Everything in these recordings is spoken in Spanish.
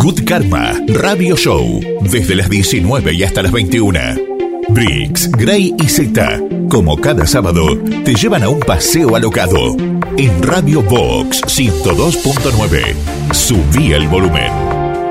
Good Karma Radio Show, desde las 19 y hasta las 21. Briggs, Gray y Zeta, como cada sábado, te llevan a un paseo alocado. En Radio Vox 102.9. Subí el volumen.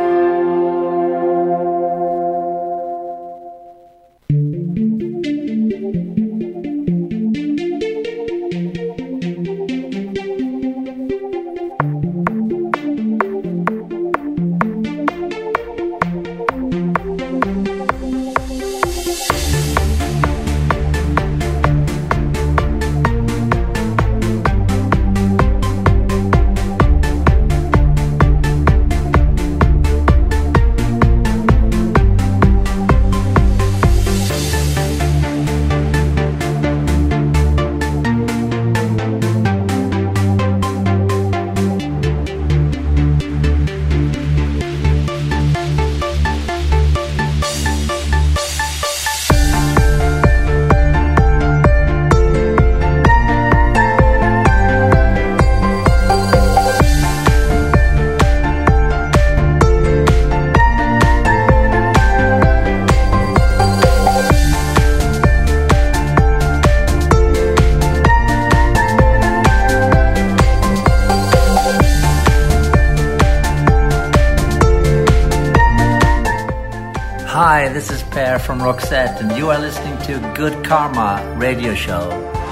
Hi, this is Per from Roxette, and you are listening to Good Karma Radio Show.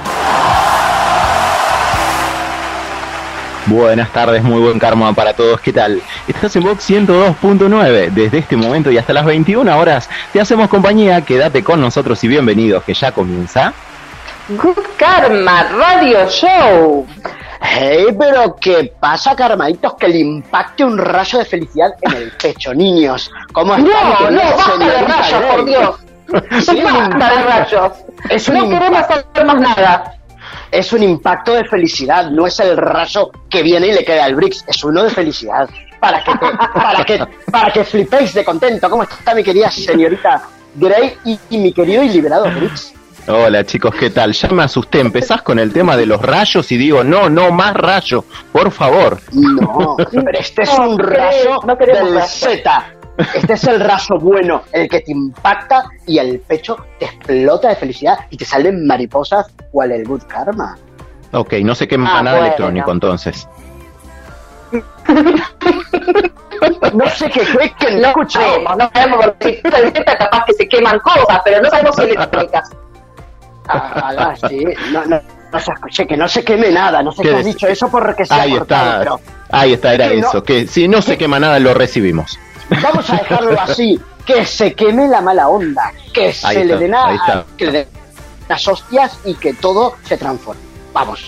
Buenas tardes, muy buen karma para todos. ¿Qué tal? Estás en Vox 102.9. Desde este momento y hasta las 21 horas te hacemos compañía. Quédate con nosotros y bienvenidos, que ya comienza Good Karma Radio Show. Hey, pero ¿qué pasa, karmaditos? Que le impacte un rayo de felicidad en el pecho, niños. ¿Cómo están? No, basta de rayos, por Dios. Sí, basta de rayos. No queremos saber más nada. Es un impacto de felicidad, no es el rayo que viene y le queda al Briggs, es uno de felicidad. Para que flipéis de contento. ¿Cómo está mi querida señorita Gray y mi querido y liberado Briggs? Hola chicos, ¿qué tal? Ya me asusté, empezás con el tema de los rayos y digo, no más rayo, por favor. No, pero este es un rayo del Z. Este es el rayo bueno, el que te impacta y el pecho te explota de felicidad y te salen mariposas cual el Good Karma. Ok, no se quema nada electrónico entonces. No sé qué crees que no escuchemos, no sabemos porque capaz que se queman cosas, pero no sabemos si electrónicas. Sí, no se escuché, que no se queme nada, no sé qué has dicho eso porque se ahí está, pero ahí está, era eso, no, que si no se quema nada lo recibimos. Vamos a dejarlo así, que se queme la mala onda, que se le den las hostias y que todo se transforme. Vamos.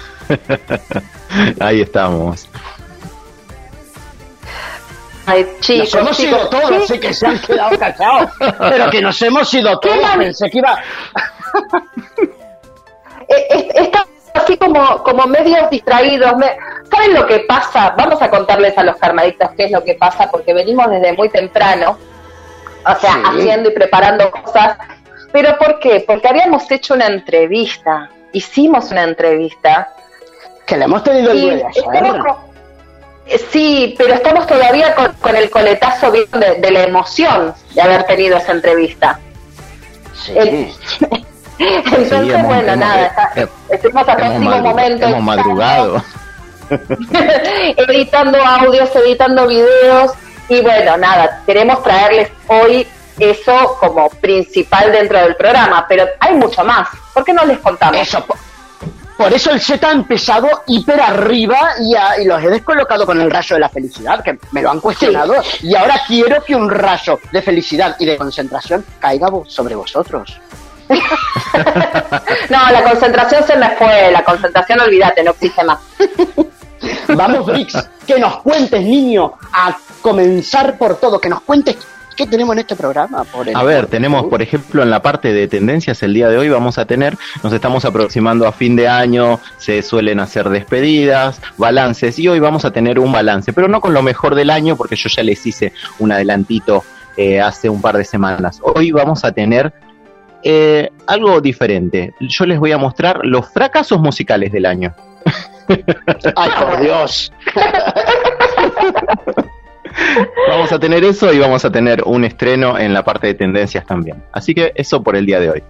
Ahí estamos. Ay, chicos, nos hemos ido todos, sé que se han quedado callados, pero que nos hemos ido todos, pensé que iba... Están así como medios distraídos. ¿Saben lo que pasa? Vamos a contarles a los karmadictos qué es lo que pasa, porque venimos desde muy temprano, o sea, haciendo y preparando cosas. ¿Pero por qué? Porque habíamos hecho una entrevista, hicimos una entrevista. Que la hemos tenido el día de ayer. Sí, pero estamos todavía con el coletazo de la emoción de haber tenido esa entrevista. Sí. Entonces, bueno, nada, estuvimos a próximo momento. Hemos madrugado. Editando audios, editando videos. Y bueno, nada, queremos traerles hoy eso como principal dentro del programa. Pero hay mucho más. ¿Por qué no les contamos? Eso, por eso el Z ha empezado hiper arriba y los he descolocado con el rayo de la felicidad, que me lo han cuestionado. Sí. Y ahora quiero que un rayo de felicidad y de concentración caiga sobre vosotros. No, la concentración se me fue, la concentración olvídate, no existe más. Vamos, Briggs, que nos cuentes, niño, a comenzar por todo, que nos cuentes qué tenemos en este programa. A ver, tenemos, por ejemplo, en la parte de tendencias, el día de hoy nos estamos aproximando a fin de año, se suelen hacer despedidas, balances, y hoy vamos a tener un balance, pero no con lo mejor del año, porque yo ya les hice un adelantito hace un par de semanas. Hoy vamos a tener algo diferente. Yo les voy a mostrar los fracasos musicales del año. ¡Ay, por Dios! Vamos a tener eso y vamos a tener un estreno en la parte de tendencias también. Así que eso por el día de hoy.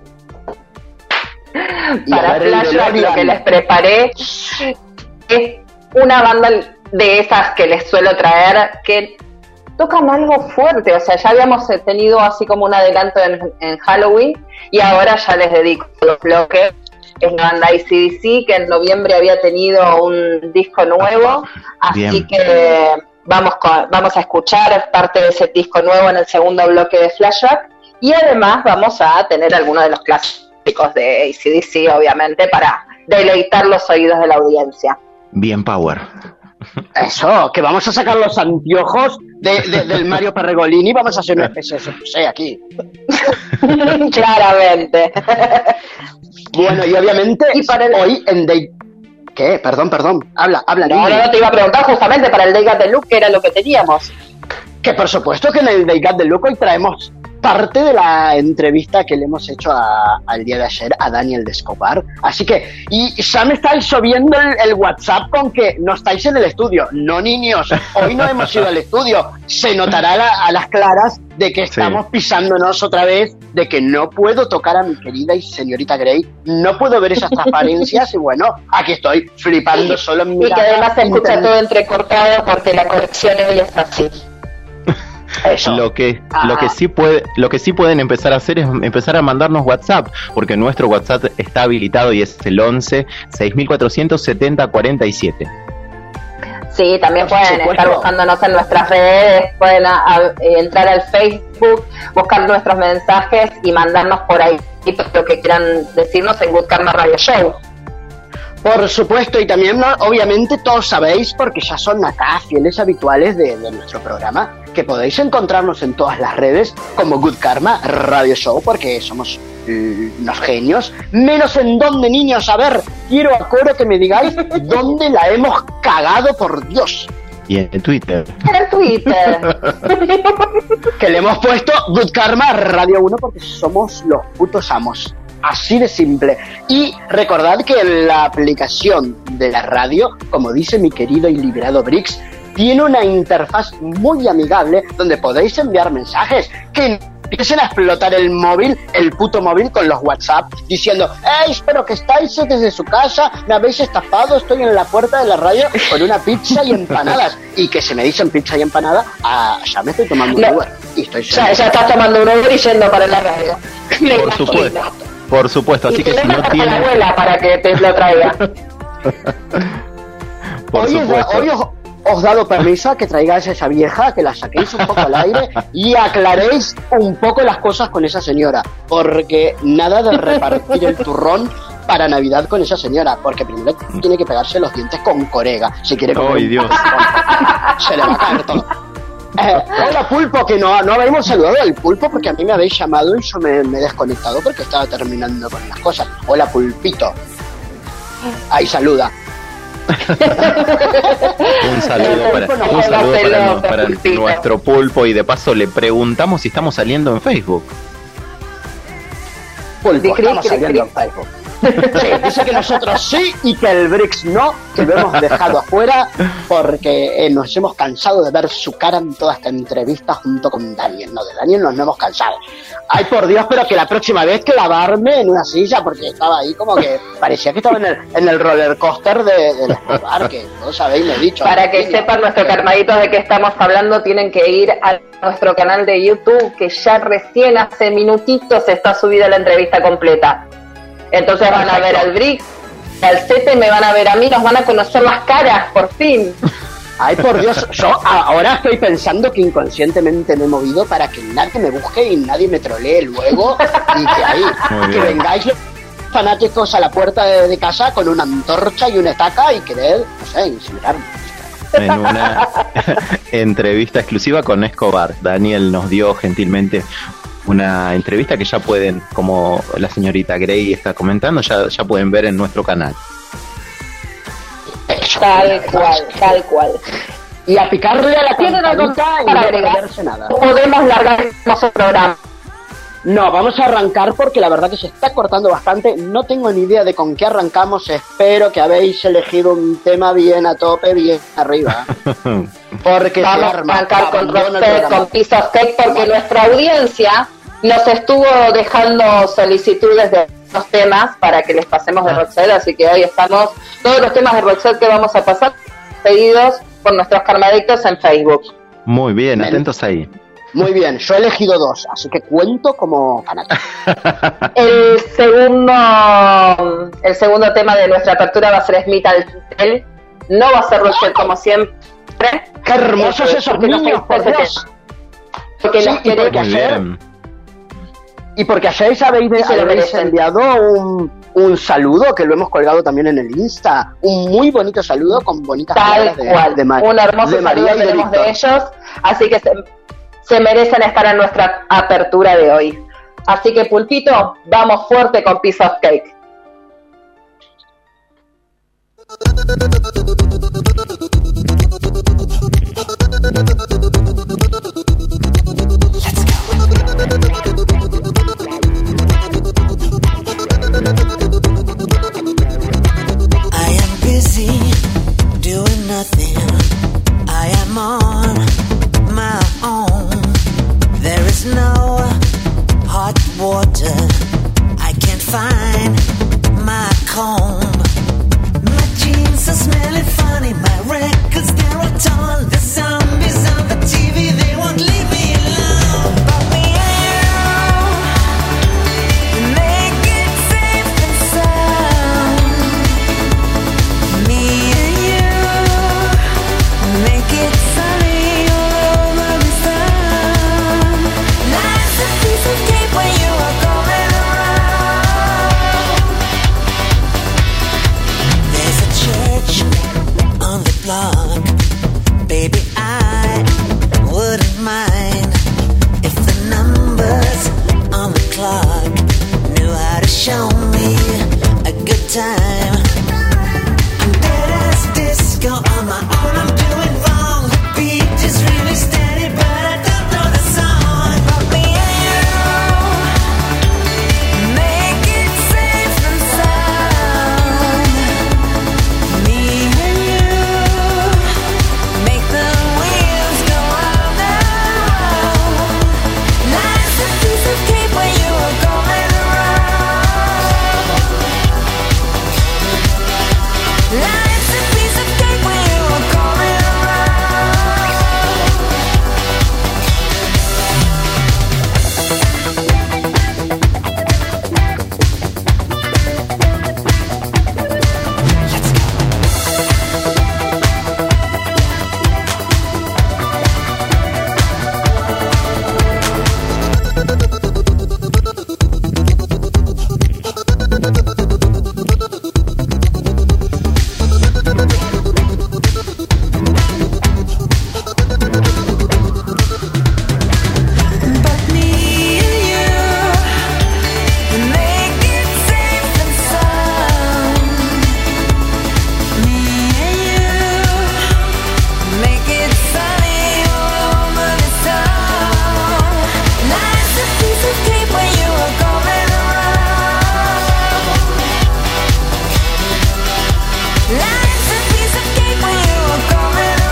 Para Flashback lo que les preparé es una banda de esas que les suelo traer que tocan algo fuerte, o sea, ya habíamos tenido así como un adelanto en Halloween y ahora ya les dedico los bloques. Es la banda AC/DC, que en noviembre había tenido un disco nuevo, así Bien. que vamos a escuchar parte de ese disco nuevo en el segundo bloque de Flashback, y además vamos a tener algunos de los clásicos de AC/DC, obviamente, para deleitar los oídos de la audiencia. Bien power. Eso, que vamos a sacar los anteojos del Mario Perregolini y vamos a hacer una especie de sé aquí. Claramente. Bueno, y obviamente Y para el- hoy en Day... ¿Qué? Perdón. Habla, No, niño. te iba a preguntar justamente para el Day Got the Look, que era lo que teníamos. Que por supuesto que en el Day Got the Look hoy traemos parte de la entrevista que le hemos hecho al día de ayer a Daniel de Escobar. Así que, y ya me estáis subiendo el WhatsApp con que no estáis en el estudio. No, niños, hoy no hemos ido al estudio. Se notará a las claras de que estamos pisándonos otra vez, de que no puedo tocar a mi querida y señorita Grey, no puedo ver esas transparencias y bueno, aquí estoy flipando solo en mi Y que además se escucha todo entrecortado porque la conexión hoy es así. Eso. Lo que sí pueden empezar a hacer es empezar a mandarnos WhatsApp, porque nuestro WhatsApp está habilitado y es el 11 6470 47. Sí, también Por pueden supuesto. estar buscándonos en nuestras redes, pueden entrar al Facebook, buscar nuestros mensajes y mandarnos por ahí lo que quieran decirnos en Good Karma Radio Show. Por supuesto, y también, ¿no? Obviamente, todos sabéis, porque ya son acá fieles habituales de nuestro programa, que podéis encontrarnos en todas las redes como Good Karma Radio Show, porque somos unos genios. Menos en dónde, niños, a ver, quiero a coro que me digáis dónde la hemos cagado, por Dios. Y en Twitter. En el Twitter. Que le hemos puesto Good Karma Radio 1 porque somos los putos amos. Así de simple. Y recordad que la aplicación de la radio, como dice mi querido y liberado Brix, tiene una interfaz muy amigable donde podéis enviar mensajes que empiecen a explotar el móvil, el puto móvil con los WhatsApp, diciendo: ¡Ey, espero que estáis desde su casa! Me habéis estafado, estoy en la puerta de la radio con una pizza y empanadas. Y que se me dicen pizza y empanada, ya me estoy tomando un No. Uber. Y estoy Ya estás tomando un Uber y yendo para la radio. Por supuesto. Por supuesto, así Y que si tenés no hasta la tienen... abuela para que te lo traiga. Por Hoy supuesto. os dado permiso a que traigáis a esa vieja, que la saquéis un poco al aire y aclaréis un poco las cosas con esa señora, porque nada de repartir el turrón para Navidad con esa señora, porque primero tiene que pegarse los dientes con corega si quiere comer. ¡Ay, un Dios! pastelón. Se le va a caer todo. Hola Pulpo, que no habíamos saludado al Pulpo porque a mí me habéis llamado y yo me he desconectado porque estaba terminando con las cosas. Hola Pulpito. Ahí saluda. Un saludo para nuestro pulpo, y de paso le preguntamos si estamos saliendo en Facebook. Pulpo, estamos saliendo en Facebook. Sí, dice que nosotros sí y que el Brix no, que lo hemos dejado afuera porque nos hemos cansado de ver su cara en toda esta entrevista junto con Daniel. No, de Daniel nos hemos cansado. Ay, por Dios, pero que la próxima vez clavarme en una silla, porque estaba ahí como que parecía que estaba en el roller coaster del Escobar, que no sabéis, lo he dicho. Para que sepan nuestros carmaditos de qué estamos hablando, tienen que ir a nuestro canal de YouTube, que ya recién hace minutitos está subida la entrevista completa. Entonces van a ver al Brix, al Cete, me van a ver a mí, nos van a conocer las caras, por fin. Ay, por Dios, yo ahora estoy pensando que inconscientemente me he movido para que nadie me busque y nadie me trolee luego y que ahí, que vengáis los fanáticos a la puerta de casa con una antorcha y una estaca y querer, no sé, incinerarme. En una entrevista exclusiva con Escobar, Daniel nos dio gentilmente una entrevista que ya pueden, como la señorita Grey está comentando, ya pueden ver en nuestro canal. Tal cual. Y a picarle a la ¿Tienen algo campanita y para no agregar? perderse nada. Podemos largar el programa. No, vamos a arrancar porque la verdad que se está cortando bastante. No tengo ni idea de con qué arrancamos. Espero que habéis elegido un tema bien a tope, bien arriba. Porque vamos a arrancar con Roxette, con Piece of Cake, porque nuestra audiencia nos estuvo dejando solicitudes de los temas para que les pasemos de Roxette, así que hoy estamos, todos los temas de Roxette que vamos a pasar, pedidos por nuestros karmadictos en Facebook. Muy bien, atentos ahí. Muy bien, yo he elegido 2, así que cuento como fanático. El segundo tema de nuestra apertura va a ser Smith Tell. No va a ser Roxette como siempre. ¡Qué hermosos esos niños, por Dios! Porque los queremos hacer. Y porque ayer habéis enviado un saludo, que lo hemos colgado también en el Insta, un muy bonito saludo con bonitas palabras de un hermoso saludo tenemos de ellos, así que se merecen estar en nuestra apertura de hoy. Así que, Pulpito, vamos fuerte con Piece of Cake. I am busy doing nothing. I am on my own. There is no hot water. I can't find my comb. My jeans are smelling funny. My records, they're all torn. The zombies on the TV, they won't leave me alone. But me and you make it safe and sound. Me and you make it sunny all over the sun. Life's a piece of cake when you are going around. There's a church on the block. Baby, I wouldn't mind if the numbers on the clock knew how to show me a good time. I'm dead as disco on my own. I'm doing wrong. The beat is really steady, but I don't know the song. But me and you make it safe and sound. Me and you make the wheels go round and round. Life's a piece of cake when you are going around. Life's a piece of cake when you are going around. But me and you make it safe and sound. Me and you make it sunny all over the sun. Life's a piece of cake when you are going around. Life's a piece of cake when you are going around.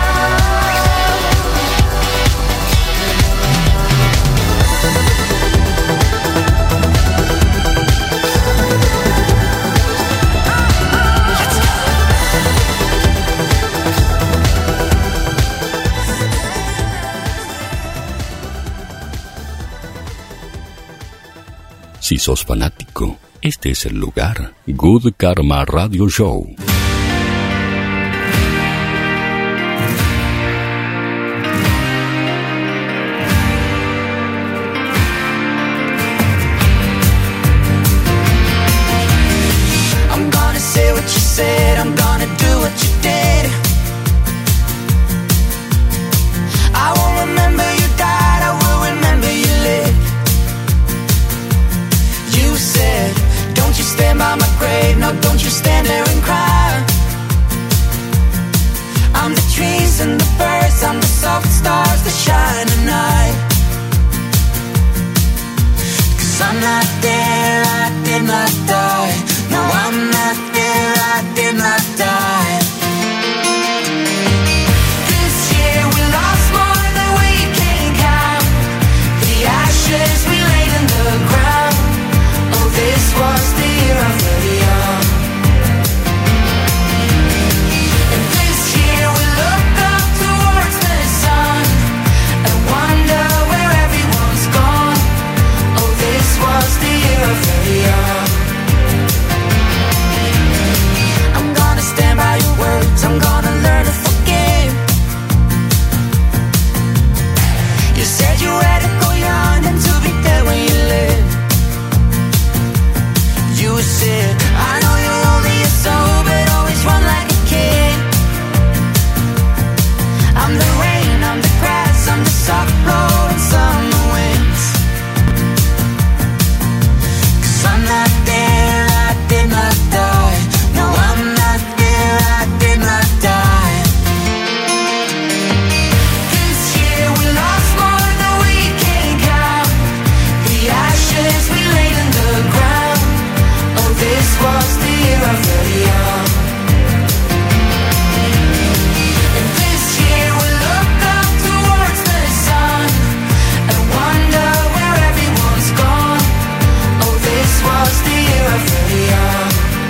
Si sos fanático, este es el lugar. Good Karma Radio Show. I'm gonna say what you said, I'm gonna do what you did. I won't remember you died, I will remember you lived. You said, don't you stand by my grave, no, don't you stand there and cry. I'm the trees and the birds, I'm the soft stars that shine at night. 'Cause I'm not there, I did not die. No, I'm not there, I did not die. This year we lost more than we can count. The ashes we laid in the ground. Oh, this was the year of the young. And this year we looked up towards the sun and wonder where everyone's gone. Oh, this was the year of the young. I'm gonna stand by your words, I'm gonna learn to forgive. You said you had to go young and to be there when you live. You said, I know you're only a soul, but always run like a kid. I'm the rain, I'm the grass, I'm the soft blowing summer winds. 'Cause I'm not there, I did not die. No, I'm not there, I did not die. This year we lost more than we can count. The ashes we laid in the ground. Oh, this was the year of the young. And this year we look up towards the sun and wonder where everyone's gone. Oh, this was the year of the young.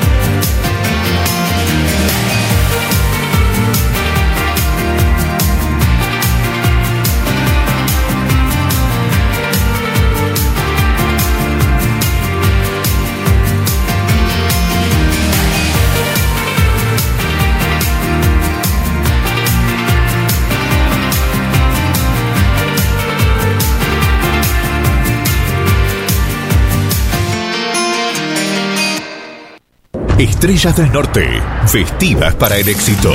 Estrellas del Norte, festivas para el éxito.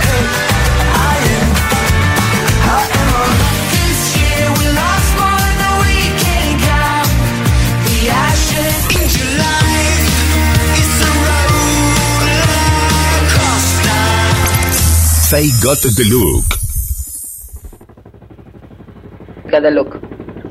This year we lost more than we can count. The ashes in July. It's a roller coaster. They Got the Look. Got the look.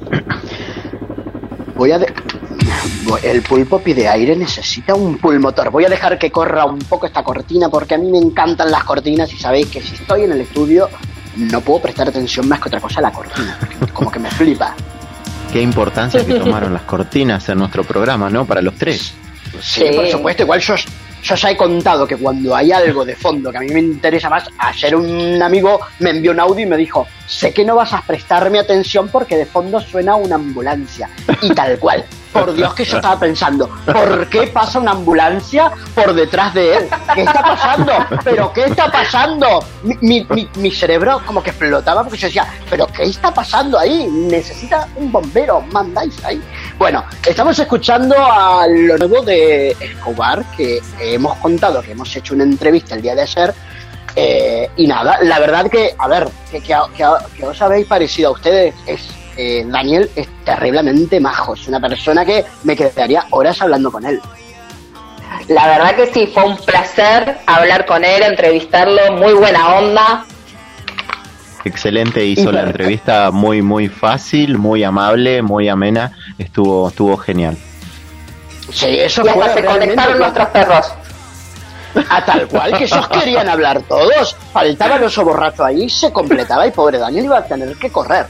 El pulpo pide aire, necesita un pulmotor. Voy a dejar que corra un poco esta cortina porque a mí me encantan las cortinas y sabéis que si estoy en el estudio no puedo prestar atención más que otra cosa a la cortina. Como que me flipa. Qué importancia que tomaron las cortinas en nuestro programa, ¿no? Para los tres. Sí, por supuesto. Igual yo ya he contado que cuando hay algo de fondo que a mí me interesa más, ayer un amigo me envió un audio y me dijo: sé que no vas a prestarme atención porque de fondo suena una ambulancia. Y tal cual. Por Dios, que yo estaba pensando, ¿por qué pasa una ambulancia por detrás de él? ¿Qué está pasando? ¿Pero qué está pasando? Mi cerebro como que explotaba porque yo decía, ¿pero qué está pasando ahí? Necesita un bombero, mandáis ahí. Bueno, estamos escuchando a lo nuevo de Escobar, que hemos contado, que hemos hecho una entrevista el día de ayer. Y nada, la verdad que, a ver, que os habéis parecido a ustedes es... Daniel es terriblemente majo, es una persona que me quedaría horas hablando con él. La verdad que sí, fue un placer hablar con él, entrevistarlo, muy buena onda. Excelente, hizo la entrevista muy muy fácil, muy amable, muy amena, estuvo genial. Sí, eso y fue hasta se conectaron nuestros perros. A tal cual, que esos querían hablar todos. Faltaba el oso borracho ahí, se completaba y pobre Daniel iba a tener que correr.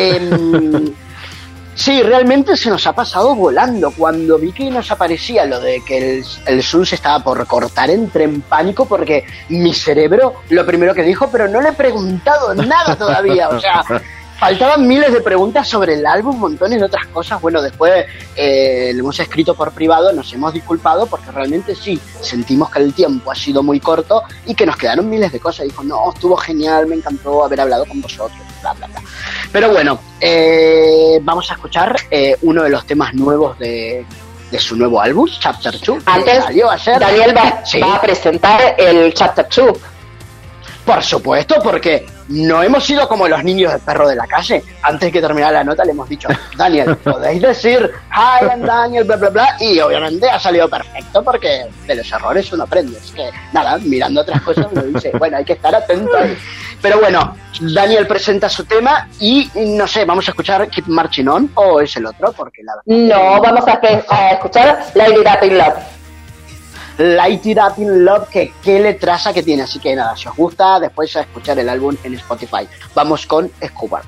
Sí, realmente se nos ha pasado volando. Cuando vi que nos aparecía lo de que el Zoom se estaba por cortar, entré en pánico porque mi cerebro lo primero que dijo, pero no le he preguntado nada todavía, o sea... Faltaban miles de preguntas sobre el álbum, montones de otras cosas. Bueno, después le hemos escrito por privado, nos hemos disculpado porque realmente sí, sentimos que el tiempo ha sido muy corto y que nos quedaron miles de cosas. Dijo, no, estuvo genial, me encantó haber hablado con vosotros, bla, bla, bla. Pero bueno, vamos a escuchar uno de los temas nuevos de su nuevo álbum, Chapter 2. Antes, salió ayer. Daniel va a presentar el Chapter 2. Por supuesto, porque no hemos sido como los niños del perro de la calle. Antes que terminar la nota le hemos dicho, Daniel, podéis decir hi, I'm Daniel, bla, bla, bla, y obviamente ha salido perfecto porque de los errores uno aprende. Es que, nada, mirando otras cosas uno dice, bueno, hay que estar atento ahí. Pero bueno, Daniel presenta su tema y, no sé, ¿vamos a escuchar Keep Marching On o es el otro? Porque la verdad... No, vamos a escuchar Light It Up in Love. Light It Up in Love, que qué letraza que tiene. Así que nada, si os gusta, después a escuchar el álbum en Spotify. Vamos con Escobar.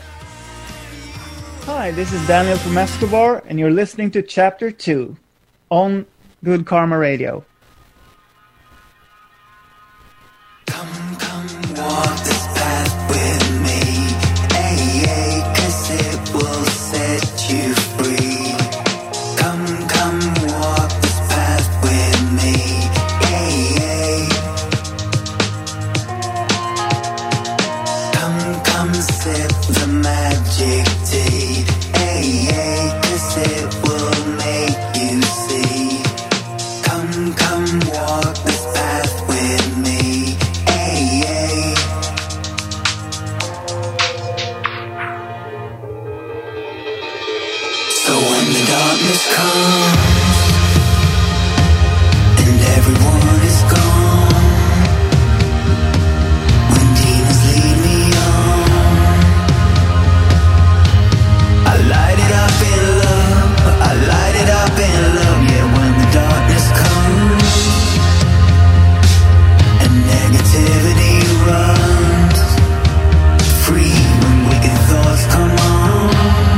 Hi, this is Daniel from Escobar, and you're listening to Chapter 2 on Good Karma Radio. Come walk this path with me, ay, 'cause it will set you free. Come walk this path with me, ay. Come sip the magic tea, ay, 'cause it will make you see. Come walk this path with me, ay. So when the darkness comes and everyone is gone, when demons lead me on, I light it up in love, I light it up in love, yeah. When the darkness comes and negativity runs free, when wicked thoughts come on,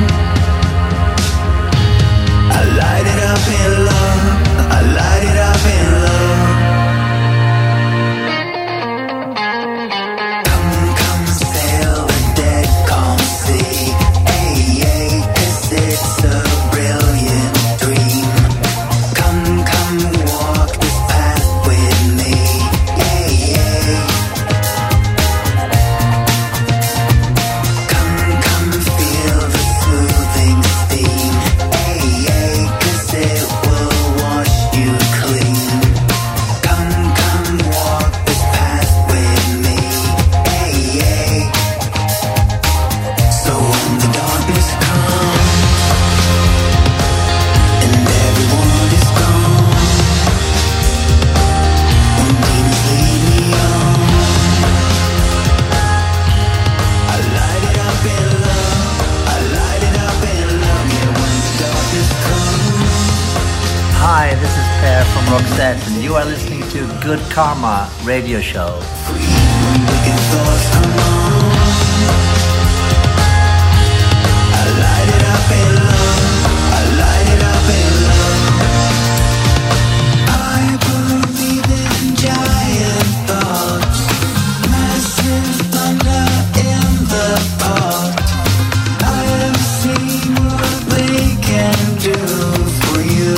I light it up in love, I light it up in love. Come sail the dead calm sea, ay, 'cause it's a brilliant dream. Come walk this path with me, ay. Come feel the soothing steam, ay, 'cause it will wash you clean. Come walk this path with me, ay. So when the darkness comes and everyone is gone, when demons lead me on, I light it up in love, I light it up in love, yeah. When the darkness comes. Hi, this is Per from Roxette, and you are listening to Good Karma Radio Show. When wicked thoughts come on, I light it up in love, I light it up in love. I believe in giant thoughts, massive thunder in the pot. I have seen what they can do for you.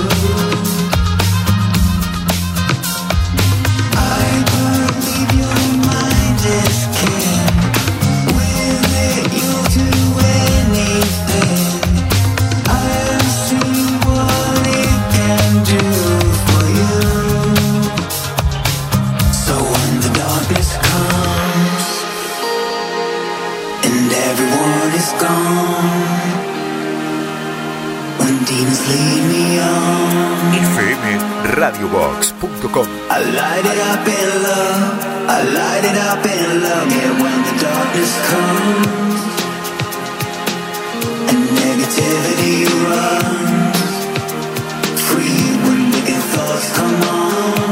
I believe your mind is king. With it you'll do anything. I have seen what it can do for you. So when the darkness comes and everyone is gone, when demons lead me on, fmradiobox.com. I light it up in love, I light it up in love, yeah. When the darkness comes and negativity runs free, when wicked thoughts come on,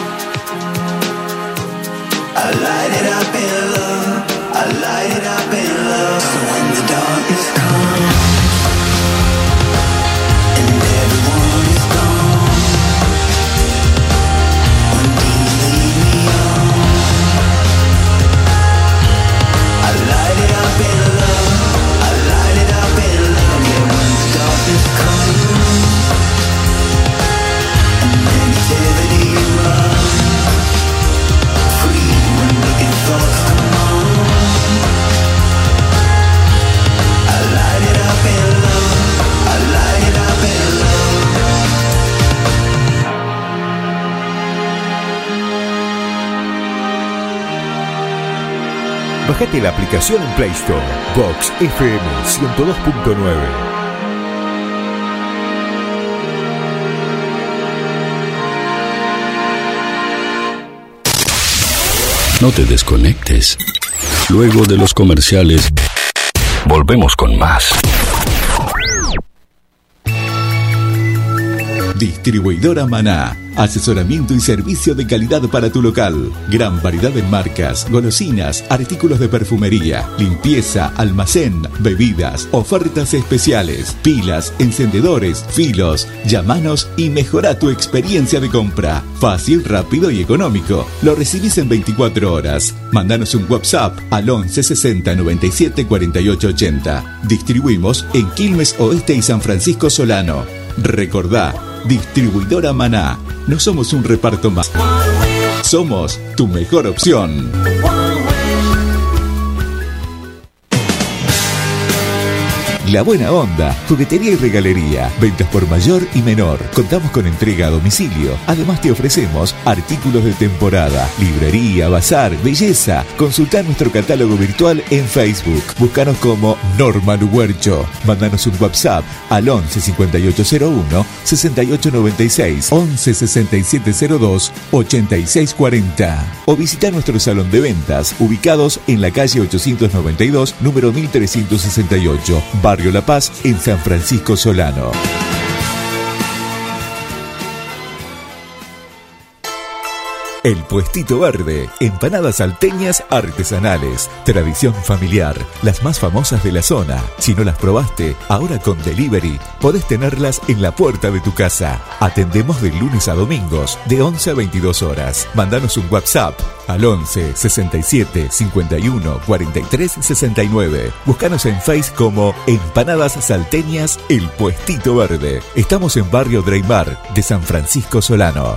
I light it up in love, I light it up in love. So when the darkness comes and everyone is gone, when demons lead me on, I light it up in love, I light it up in love, yeah. When the darkness comes and negativity runs free, when wicked thoughts come on, Bájate la aplicación en Play Store. Vox FM 102.9. No te desconectes. Luego de los comerciales, volvemos con más. Distribuidora Maná. Asesoramiento y servicio de calidad para tu local. Gran variedad en marcas, golosinas, artículos de perfumería, limpieza, almacén, bebidas, ofertas especiales, pilas, encendedores, filos. Llámanos y mejora tu experiencia de compra. Fácil, rápido y económico. Lo recibís en 24 horas. Mándanos un WhatsApp al 11 60 97 48 80. Distribuimos en Quilmes Oeste y San Francisco Solano. Recordá, Distribuidora Maná. No somos un reparto más. Somos tu mejor opción. La Buena Onda, juguetería y regalería, ventas por mayor y menor. Contamos con entrega a domicilio. Además te ofrecemos artículos de temporada, librería, bazar, belleza. Consultá nuestro catálogo virtual en Facebook. Búscanos como Norman Huercho. Mándanos un WhatsApp al 11 5801 6896, 11 6702 8640. O visita nuestro salón de ventas, ubicados en la calle 892, número 1368, Barrio La Paz, en San Francisco Solano. El Puestito Verde, empanadas salteñas artesanales, tradición familiar, las más famosas de la zona. Si no las probaste, ahora con delivery podés tenerlas en la puerta de tu casa. Atendemos de lunes a domingos, de 11 a 22 horas. Mandanos un WhatsApp al 11 67 51 43 69. Búscanos en Face como Empanadas Salteñas El Puestito Verde. Estamos en Barrio Dreymar de San Francisco Solano.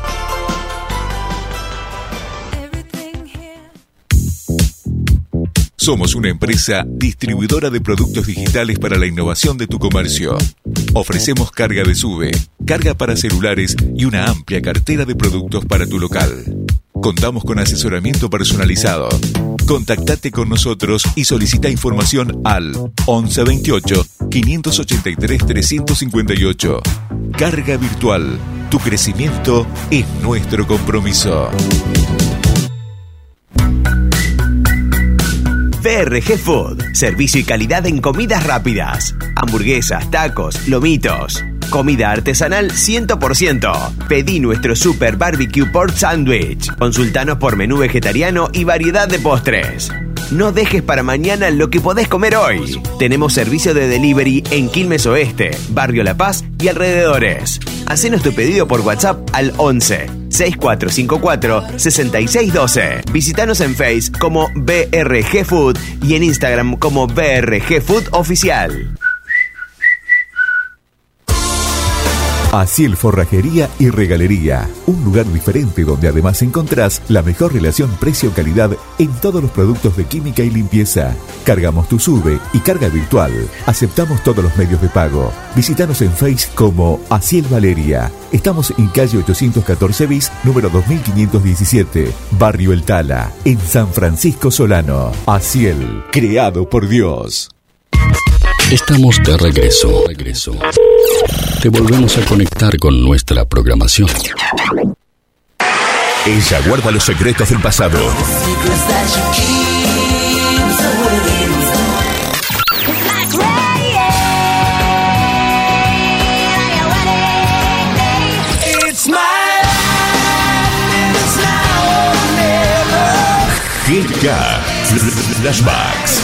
Somos una empresa distribuidora de productos digitales para la innovación de tu comercio. Ofrecemos carga de SUBE, carga para celulares y una amplia cartera de productos para tu local. Contamos con asesoramiento personalizado. Contactate con nosotros y solicita información al 1128 583 358. Carga virtual. Tu crecimiento es nuestro compromiso. BRG Food, servicio y calidad en comidas rápidas, hamburguesas, tacos, lomitos, comida artesanal 100%. Pedí nuestro Super Barbecue Pork Sandwich. Consultanos por menú vegetariano y variedad de postres. No dejes para mañana lo que podés comer hoy. Tenemos servicio de delivery en Quilmes Oeste, Barrio La Paz y alrededores. Hacenos tu pedido por WhatsApp al 11 6454 6612. Visítanos en Face como BRG Food y en Instagram como BRG Food Oficial. Asiel Forrajería y Regalería, un lugar diferente donde además encontrás la mejor relación precio-calidad en todos los productos de química y limpieza. Cargamos tu SUBE y carga virtual. Aceptamos todos los medios de pago. Visítanos en Face como Asiel Valeria. Estamos en calle 814 bis, número 2517, Barrio El Tala, en San Francisco Solano. Asiel, creado por Dios. Estamos de regreso. Te volvemos a conectar con nuestra programación. Ella guarda los secretos del pasado. GK Flashbacks.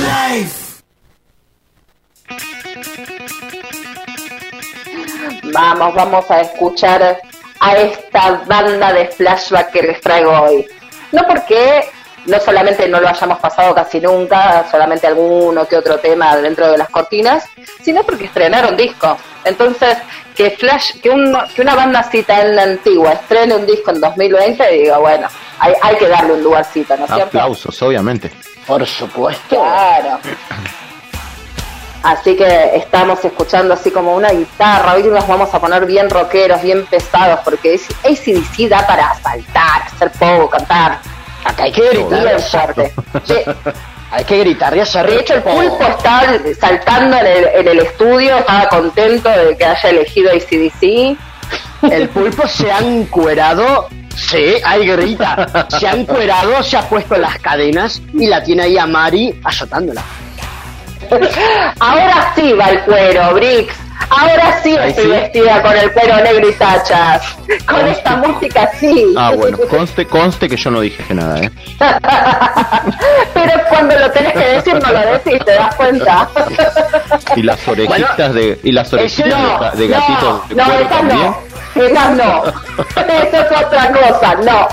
Vamos a escuchar a esta banda de flashback que les traigo hoy. No porque no solamente no lo hayamos pasado casi nunca, solamente alguno que otro tema dentro de las cortinas, sino porque estrenaron disco. Entonces, que una banda así tan antigua estrene un disco en 2020, digo, bueno, hay que darle un lugarcito, ¿no es cierto? Aplausos, obviamente. Por supuesto. Claro. Así que estamos escuchando así como una guitarra. Hoy nos vamos a poner bien rockeros, bien pesados, porque AC/DC da para saltar, hacer pogo, cantar. Acá hay que gritar. Bien fuerte. Sí. Hay que gritar y hacer. De hecho, el pulpo está saltando en el estudio, estaba contento de que haya elegido AC/DC. El pulpo se ha encuerado. Sí, ahí grita. Se ha encuerado, se ha puesto las cadenas y la tiene ahí a Mari azotándola. Ahora sí va el cuero, Brix. Ahora sí estoy vestida con el cuero negro y tachas. Con esta música sí. Ah, bueno, conste que yo no dije nada, ¿eh? Pero cuando lo tenés que decir no lo decís, ¿te das cuenta? Y las orejitas de gatito de no, cuero esas también. no. Esas no. Eso es otra cosa, no.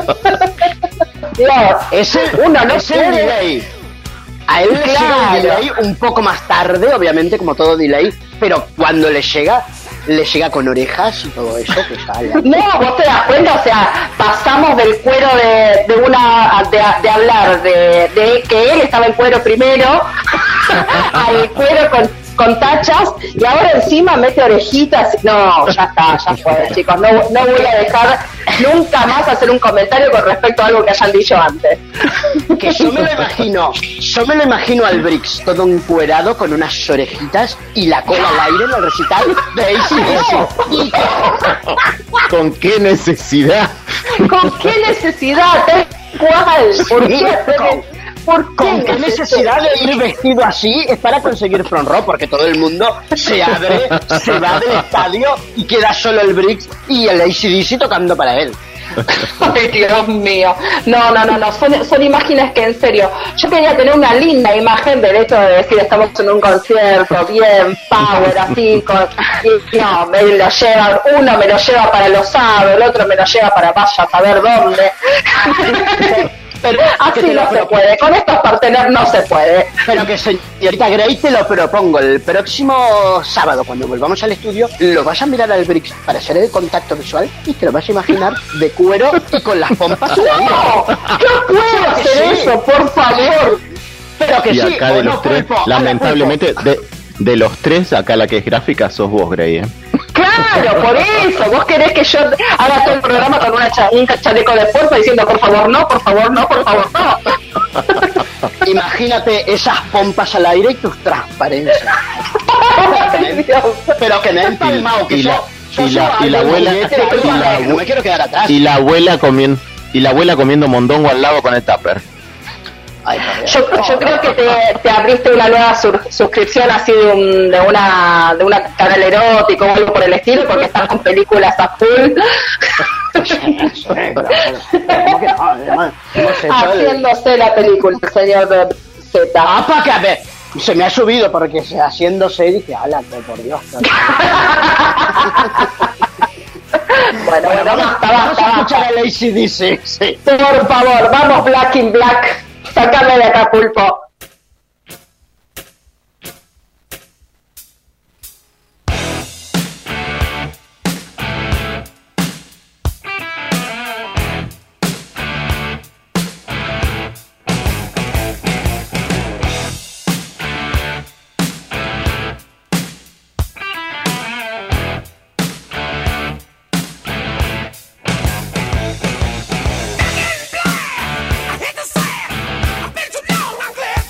Dios, uno no es el puede. delay. A él le llega el delay un poco más tarde, obviamente, como todo delay, pero cuando le llega con orejas y todo eso, que sale. No, vos te das cuenta, o sea, pasamos del cuero de hablar de que él estaba en cuero primero al cuero con tachas y ahora encima mete orejitas. No, ya está, ya fue, chicos. No voy a dejar nunca más hacer un comentario con respecto a algo que hayan dicho antes. Que yo me lo imagino al Brix todo encuerado con unas orejitas y la cola al aire en el recital de AC/DC. ¿Con qué necesidad? ¿Con qué necesidad? ¿Cuál? ¿Por qué? ¿Con qué necesidad de ir vestido así? Es para conseguir front row, porque todo el mundo se abre, se va del estadio y queda solo el Brix y el AC/DC tocando para él. Ay, Dios mío. No. Son imágenes que, en serio, yo quería tener una linda imagen del hecho de decir estamos en un concierto bien power, así, y no, me lo llevan, uno me lo lleva para los sábados, el otro me lo lleva para vaya a saber dónde. Pero así no se puede, con estos partener no se puede. Pero que señorita Grey, te lo propongo, el próximo sábado cuando volvamos al estudio, lo vas a mirar al Brix para hacer el contacto visual y te lo vas a imaginar de cuero y con las pompas. ¡No! ¡No puedo hacer eso, por favor! Pero que y sí, acá de los tres, lamentablemente, de los tres, acá la que es gráfica sos vos, Grey, ¿eh? Claro, por eso. Vos querés que yo haga todo el programa con un chaleco de fuerza diciendo por favor no, por favor no, por favor no. Imagínate esas pompas al aire y tus transparencias. Pero que me he empalmado, que y la abuela no me quiero quedar atrás. y la abuela comiendo mondongo al lado con el tupper. Ay, yo creo que te abriste una nueva suscripción así de una canal erótico o algo por el estilo, porque estás con películas a full. Haciéndose la película, señor Z. Ah, para que a ver, se me ha subido porque haciéndose y dije, ala, por Dios. Bueno, vamos a escuchar el AC/DC. Sí. Por favor, vamos Black in Black. Sácame de acá, pulpo. I hit the sand. I've been too long, I'm glad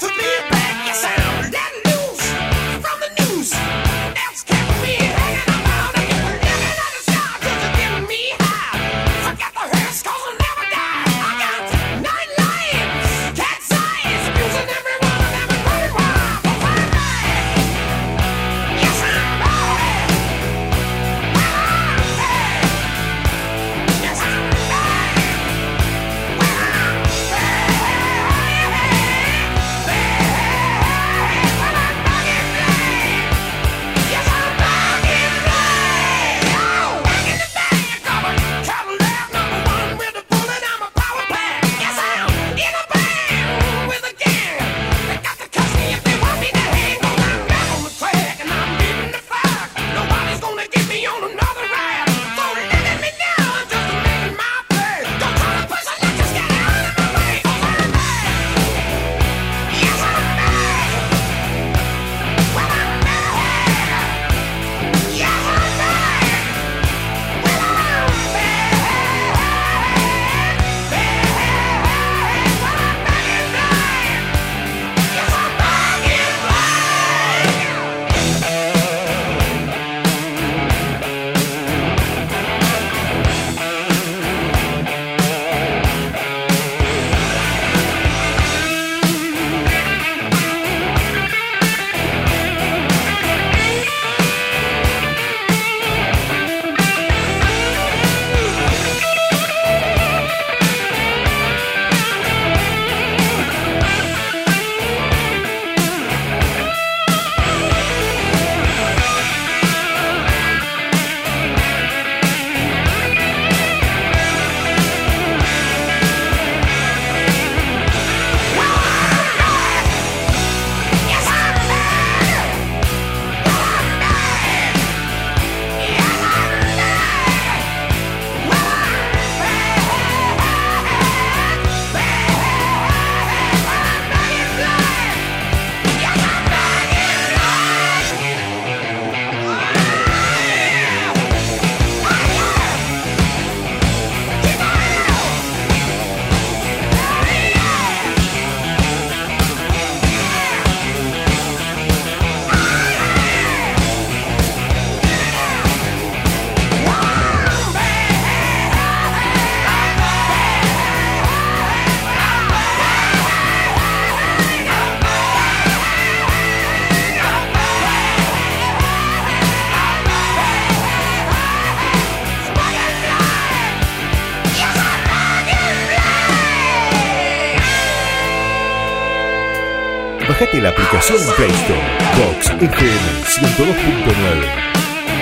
Bájate la aplicación en Play Store. Vox FM 102.9.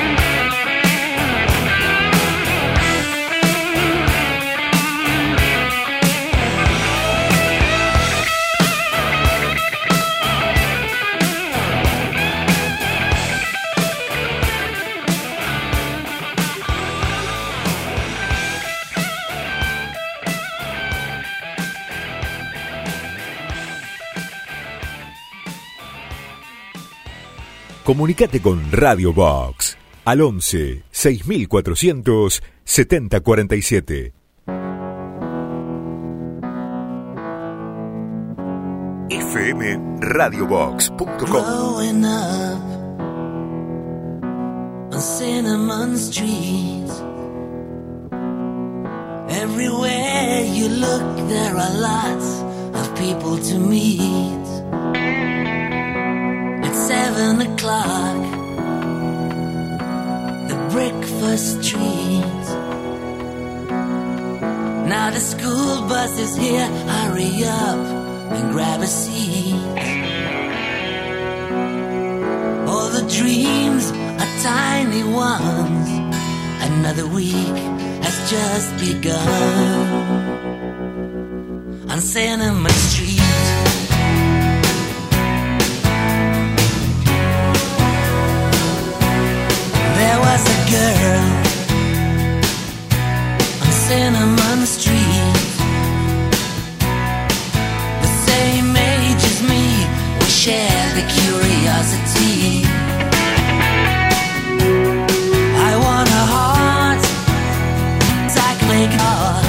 Comunicate con Radio Vox al 11 6400 7047. fmradiovox.com. Growing up on Cinnamon Street, everywhere you look there are lots of people to meet. 7 o'clock, the breakfast treat. Now the school bus is here, hurry up and grab a seat. All the dreams are tiny ones, another week has just begun on Cinnamon Street. There was a girl on Cinnamon Street, the same age as me, we share the curiosity. I want a heart, cycling car.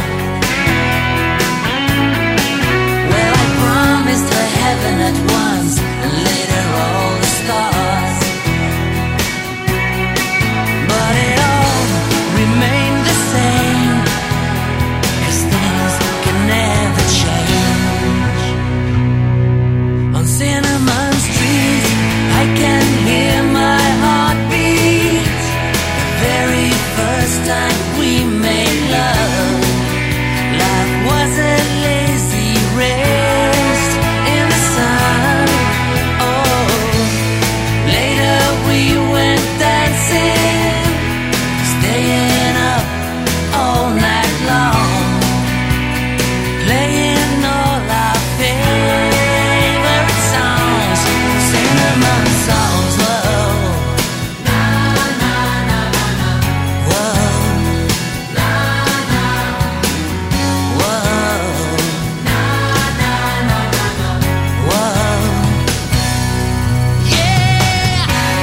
Well, I promised her heaven at once, and later all the stars. But it all remained the same, 'cause things can never change. On Cinnamon Street, I can hear my heartbeat. The very first time we made love, life was a lazy rest in the sun. Oh, later we went dancing, staying up all night long, playing all our favorite songs, Cinnamon songs. Whoa, na na na na na. Whoa, na na. Whoa, na na na na na. Whoa, yeah.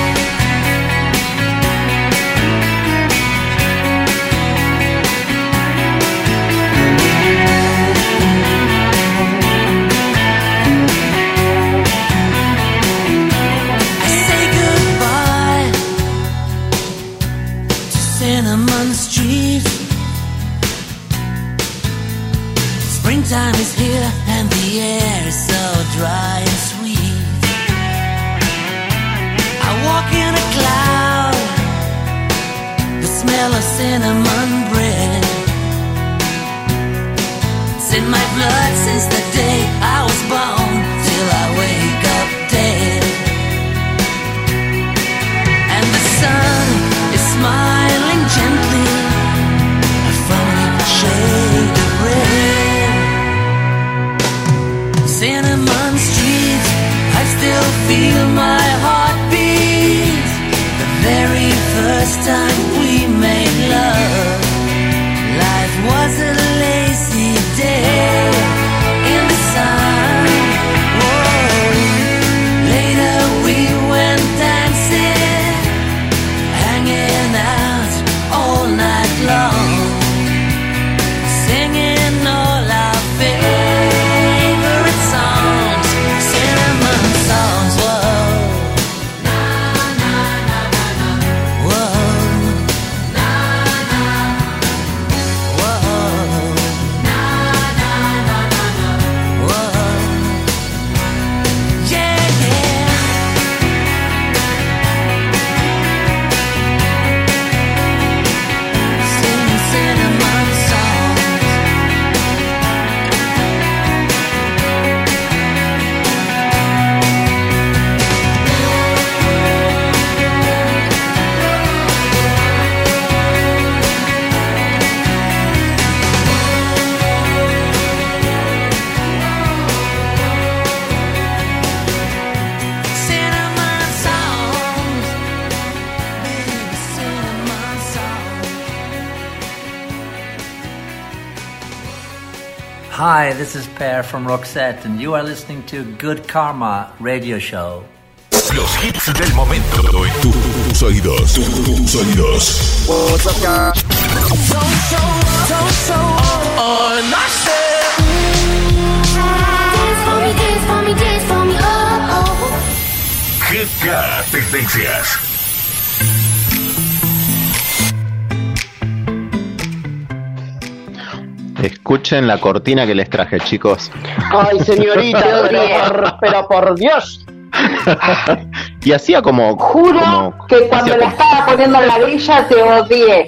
I say goodbye to Cinnamon Street. Springtime is here and the air is so dry and sweet. I walk in a cloud, the smell of cinnamon bread. It's in my blood since the day I was born, till I wake up dead. And the sun is smiling gently, a funny shade of red. Cinnamon Street, I still feel my heartbeat. The very first time we made love, life was a lazy day in the sun. Whoa, later we went dancing, hanging out all night long, singing all our favorite songs, Cinnamon songs. Whoa, na na na na na. Whoa, na na. Whoa, na na na Hi, this is Per from Roxette, and you are listening to Good Karma Radio Show. Los hits del momento en tus oídos. Tus oídos. What's up, guys? Dance for me, oh. GK Tendencias. Escuchen la cortina que les traje, chicos. Ay, señorita, pero por Dios. Y hacía como... Juro que cuando la estaba poniendo en la grilla te odié.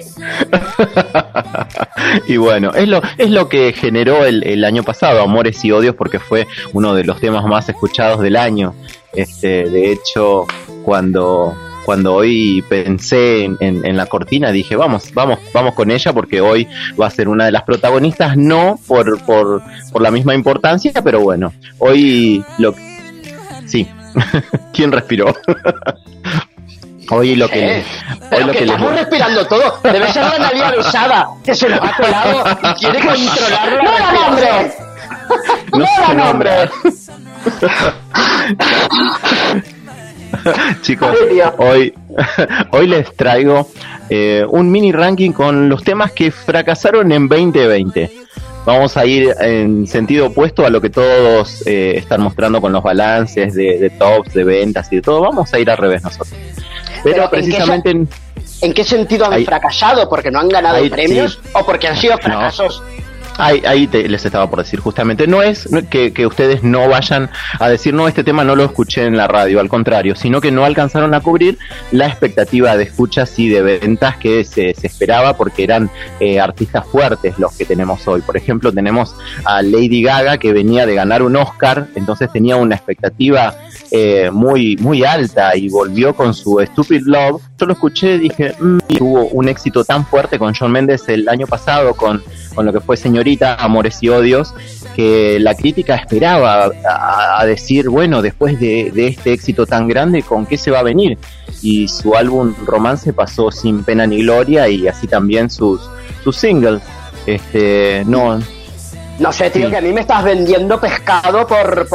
Y bueno, es lo que generó el año pasado, Amores y Odios, porque fue uno de los temas más escuchados del año. De hecho, cuando hoy pensé en la cortina, dije, vamos con ella, porque hoy va a ser una de las protagonistas, no por la misma importancia, pero bueno, hoy sí. ¿Quién respiró? Hoy lo que estamos respirando todo. Debe ser la Nalia Besada, que se nos ha colado y quiere controlarlo. ¡No la nombres! No se nombra. Chicos, hoy les traigo un mini ranking con los temas que fracasaron en 2020. Vamos a ir en sentido opuesto a lo que todos están mostrando con los balances de tops, de ventas y de todo. Vamos a ir al revés nosotros. Pero precisamente... ¿En qué sentido han fracasado? ¿Porque no han ganado premios? ¿O porque han sido fracasos? Ahí les estaba por decir, justamente, no es que ustedes no vayan a decir, no, este tema no lo escuché en la radio, al contrario, sino que no alcanzaron a cubrir la expectativa de escuchas y de ventas que se esperaba, porque eran artistas fuertes los que tenemos hoy. Por ejemplo, tenemos a Lady Gaga, que venía de ganar un Oscar, entonces tenía una expectativa muy, muy alta, y volvió con su Stupid Love. Yo lo escuché y dije, tuvo un éxito tan fuerte con Shawn Mendes el año pasado, con lo que fue Señorita, Amores y Odios, que la crítica esperaba a decir, bueno, después de este éxito tan grande, ¿con qué se va a venir? Y su álbum Romance pasó sin pena ni gloria, y así también sus singles. No sé, tío, sí. Que a mí me estás vendiendo pescado por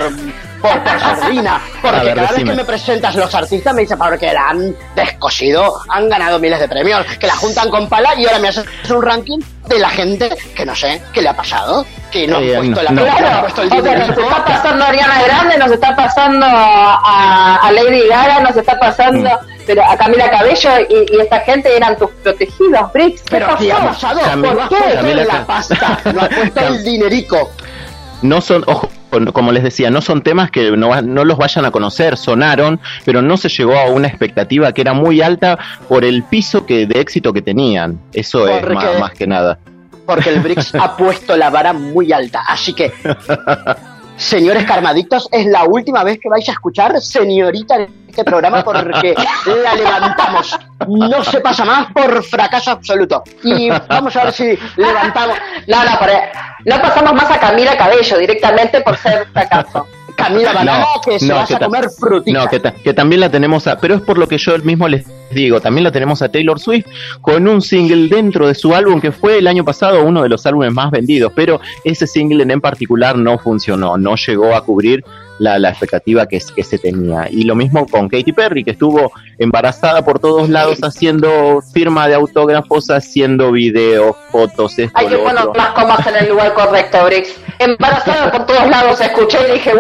sardina, porque cada vez que me presentas los artistas me dicen, porque la han descosido, han ganado miles de premios, que la juntan con pala, y ahora me haces un ranking de la gente que no sé qué le ha pasado, que no han puesto la plata, no han puesto el dinero. Nos está pasando a Ariana Grande, nos está pasando a Lady Gaga, nos está pasando pero a Camila Cabello y esta gente eran tus protegidos, Brix. Pero ¿qué ha pasado? ¿Por qué la pasta? No ha puesto el dinerico. No son, ojo, como les decía, no son temas que no los vayan a conocer, sonaron, pero no se llegó a una expectativa que era muy alta por el piso de éxito que tenían. Eso es más que nada. Porque el Brix ha puesto la vara muy alta, así que, señores karmadictos, es la última vez que vais a escuchar Señorita en este programa, porque la levantamos. No se pasa más por fracaso absoluto. Y vamos a ver si levantamos. No pasamos más a Camila Cabello directamente por ser fracaso. Camila Banana, que se vas a comer frutita. No, que también la tenemos pero es por lo que yo mismo les digo, también la tenemos a Taylor Swift con un single dentro de su álbum que fue el año pasado uno de los álbumes más vendidos, pero ese single en particular no funcionó, no llegó a cubrir la expectativa que se tenía. Y lo mismo con Katy Perry, que estuvo embarazada por todos lados, haciendo firma de autógrafos, haciendo videos, fotos, esto, hay que poner las comas en el lugar correcto, Brix. Embarazada por todos lados, escuché y dije,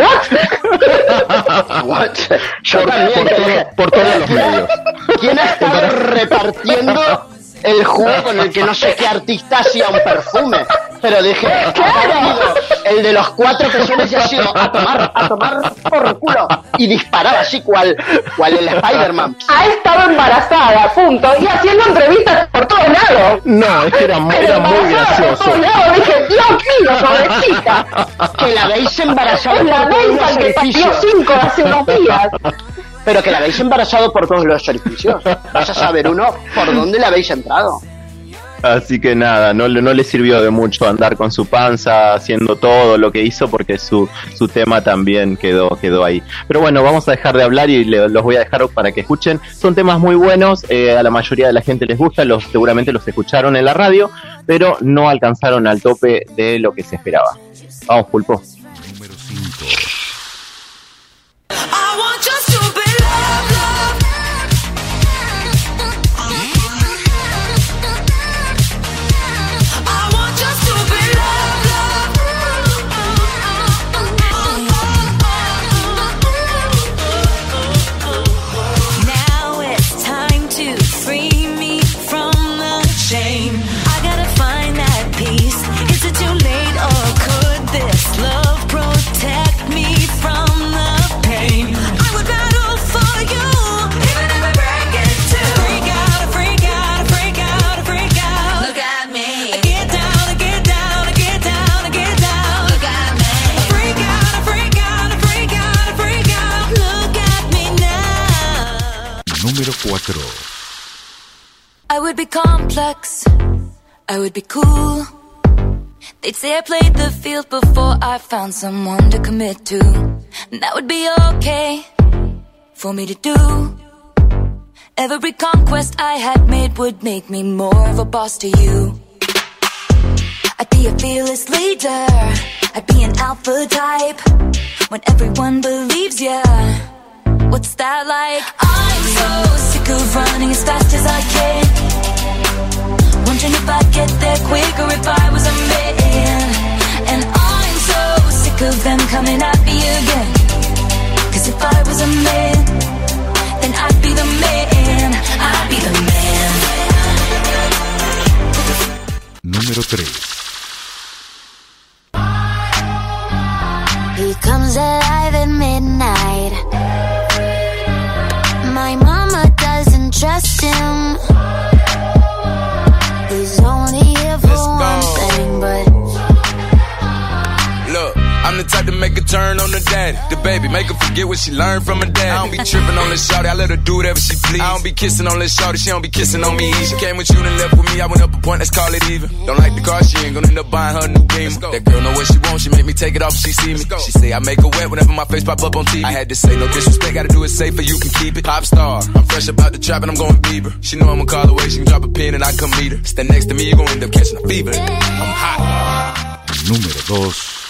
¿what? Yo también. Por todos los medios. ¿Quién ha estado repartiendo el jugo con el que no sé qué artista hacía un perfume? Pero dije, claro, el de los 4 pezones ya ha sido a tomar por culo, y disparaba así cual el Spider-Man. Ha estado embarazada, punto, y haciendo entrevistas por todos lados. No, es que era muy gracioso. Por todos lados, dije, Dios mío, pobrecita. Que la veis embarazada. Es la Nelson que partió 5 hace unos días. Pero que la habéis embarazado por todos los orificios. Vas a saber uno por dónde le habéis entrado. Así que nada, no le sirvió de mucho andar con su panza haciendo todo lo que hizo, porque su tema también quedó ahí. Pero bueno, vamos a dejar de hablar y los voy a dejar para que escuchen. Son temas muy buenos, a la mayoría de la gente les gusta, seguramente los escucharon en la radio, pero no alcanzaron al tope de lo que se esperaba. Vamos, Pulpo. Número 5. Número 4. I would be complex, I would be cool. They'd say I played the field before I found someone to commit to. And that would be okay for me to do. Every conquest I had made would make me more of a boss to you. I'd be a fearless leader, I'd be an alpha type. When everyone believes ya, what's that like? I'm so sick of running as fast as I can, wondering if I'd get there quicker if I was a man. And I'm so sick of them coming at me again, 'cause if I was a man, then I'd be the man, I'd be the man. Número 3. He comes alive at midnight. My mama doesn't trust him. He's only here for one thing, but look, I'm the type to make a turn on the daddy. The baby, make her forget what she learned from her dad. I don't be tripping on this shawty, I let her do whatever she please. I don't be kissing on this shawty, she don't be kissing on me. She came with you and left with me, I went up a point, let's call it even. Don't like the car, she ain't gonna end up buying her a new Beamer. That girl know what she wants, she make me take it off if she see me. She say I make her wet whenever my face pop up on TV. I had to say no disrespect, gotta do it safer, you can keep it. Pop star, I'm fresh about the trap and I'm going Bieber. She know I'ma call away, she can drop a pin and I come meet her. Stand next to me, you gon' end up catching a fever. I'm hot. Número 2.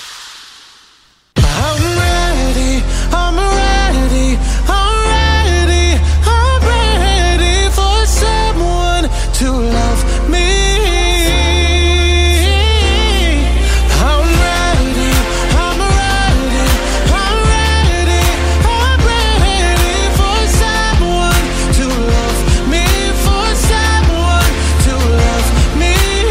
To love me, I'm ready, I'm ready, I'm ready, I'm ready for someone to love me, for someone to love me.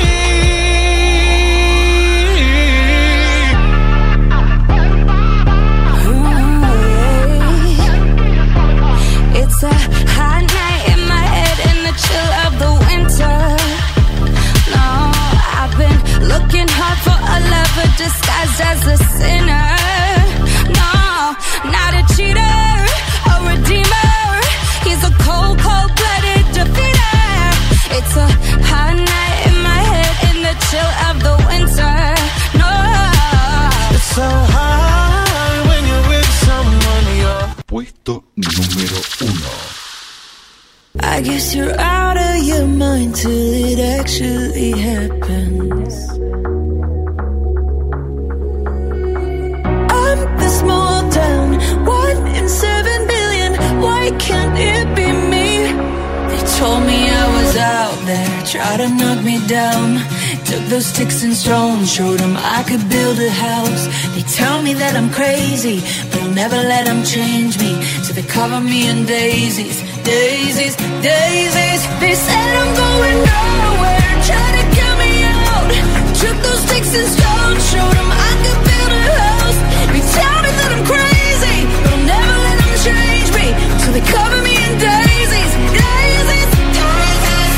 it's a hot night in my head in the chill of the winter. No, I've been looking hard for a lover disguised as a sinner. No, not a cheater, a redeemer. He's a cold, cold-blooded defeater. It's a hot night in my head in the chill of the winter. No, It's so hard when you're with someone you're. Puesto número 1. I guess you're out of your mind till it actually happens. I'm the small town, 1 in 7 billion. Why can't it be me? They told me I was out there, tried to knock me down. Took those sticks and stones, showed them I could build a house. They tell me that I'm crazy, but I'll never let them change me. So they cover me in daisies, daisies, daisies. They said I'm going nowhere, try to get me out. Took those sticks and stones, showed them I could build a house. They tell me that I'm crazy, but I'll never let them change me. So they cover me in daisies, daisies, daisies.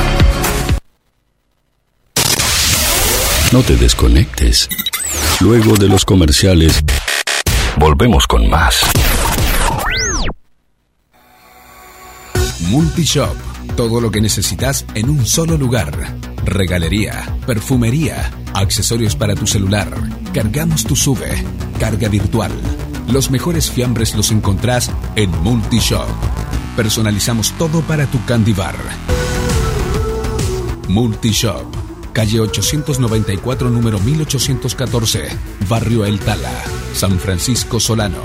No te desconectes. Luego de los comerciales, volvemos con más. Multishop. Todo lo que necesitas en un solo lugar. Regalería, perfumería, accesorios para tu celular. Cargamos tu SUV. Carga virtual. Los mejores fiambres los encontrás en Multishop. Personalizamos todo para tu candy bar. Multishop. calle 894, número 1814, Barrio El Tala, San Francisco Solano.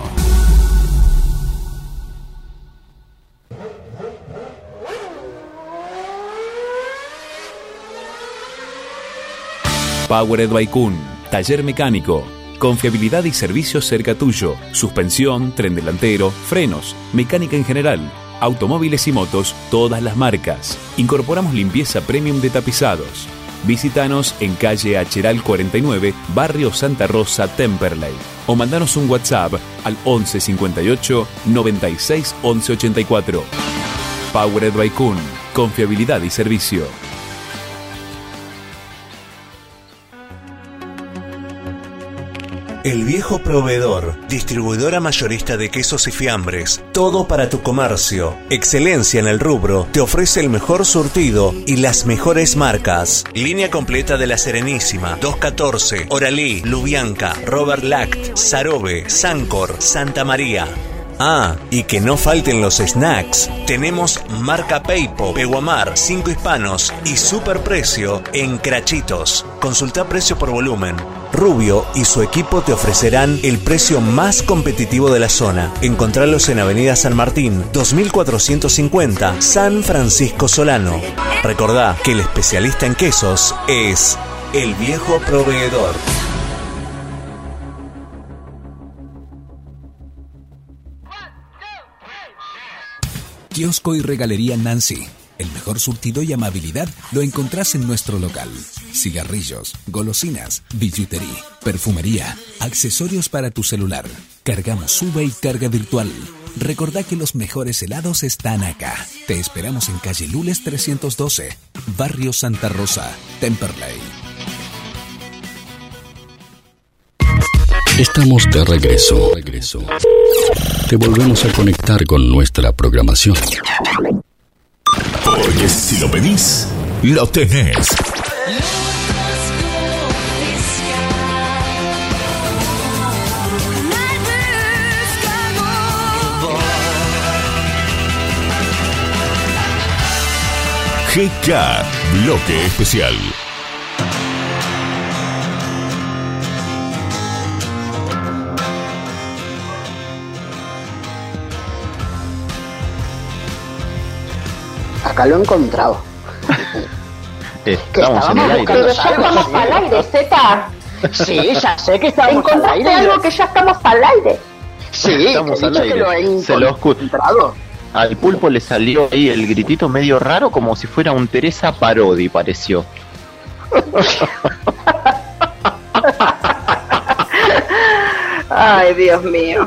Powered by Kun, taller mecánico, confiabilidad y servicios cerca tuyo, suspensión, tren delantero, frenos, mecánica en general, automóviles y motos, todas las marcas. Incorporamos limpieza premium de tapizados. Visítanos en calle Acheral 49, Barrio Santa Rosa, Temperley. O mandanos un WhatsApp al 11 58 96 11 84. Powered by Kun, confiabilidad y servicio. El Viejo Proveedor, distribuidora mayorista de quesos y fiambres, todo para tu comercio. Excelencia en el rubro, te ofrece el mejor surtido y las mejores marcas. Línea completa de La Serenísima, 214, Oralí, Lubianca, Robert Lact, Sarobe, Sancor, Santa María. Ah, y que no falten los snacks. Tenemos marca Peipo, Peguamar, 5 Hispanos y superprecio en Crachitos. Consulta precio por volumen. Rubio y su equipo te ofrecerán el precio más competitivo de la zona. Encontralos en Avenida San Martín, 2450, San Francisco Solano. Recordá que el especialista en quesos es El Viejo Proveedor. Kiosco y Regalería Nancy. El mejor surtido y amabilidad lo encontrás en nuestro local. Cigarrillos, golosinas, billutería, perfumería, accesorios para tu celular. Cargamos sube y carga virtual. Recordá que los mejores helados están acá. Te esperamos en calle Lules 312, Barrio Santa Rosa, Temperley. Estamos de regreso. Te volvemos a conectar con nuestra programación. Porque si lo pedís, lo tenés. GK, bloque especial. Acá lo he encontrado. Estamos en el aire. Pero ya estamos al aire, Zeta. Sí, ya sé que estamos al aire. Encontraste algo que ya estamos al aire. Sí, estamos al aire. Que lo he Se lo encontrado. Al pulpo le salió ahí el gritito medio raro, como si fuera un Teresa Parodi, pareció. Ay, Dios mío.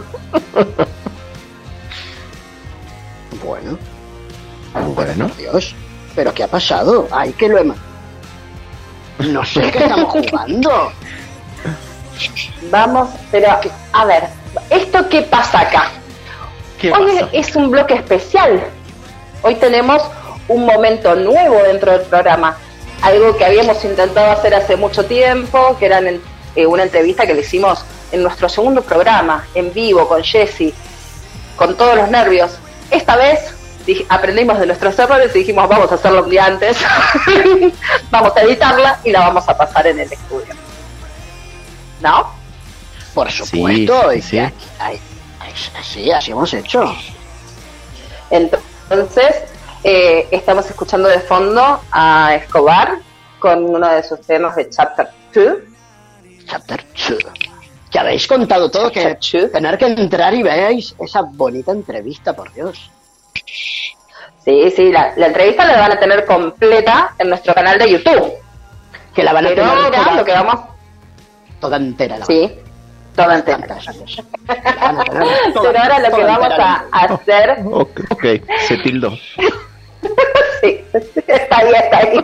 Bueno. Dios, ¿pero qué ha pasado? Ay, que lo hemos... No sé qué estamos jugando. Vamos, pero a ver, ¿esto qué pasa acá? Hoy es un bloque especial. Hoy tenemos un momento nuevo dentro del programa. Algo que habíamos intentado hacer hace mucho tiempo, que era una entrevista que le hicimos en nuestro segundo programa, en vivo, con Jessy, con todos los nervios. Esta vez aprendimos de nuestros errores y dijimos, vamos a hacerlo un día antes, vamos a editarla y la vamos a pasar en el estudio. ¿No? Por supuesto, sí. Así hemos hecho. Entonces, estamos escuchando de fondo a Escobar con uno de sus temas de Chapter 2. Chapter 2. Que habéis contado todo, que tener que entrar y veáis esa bonita entrevista, por Dios. Sí, la entrevista la van a tener completa en nuestro canal de YouTube. Que la van a tener toda, lo que vamos... toda entera. Sí, toda entera. Pero ahora lo que vamos a hacer... Ok, se tildó. Sí, está ahí.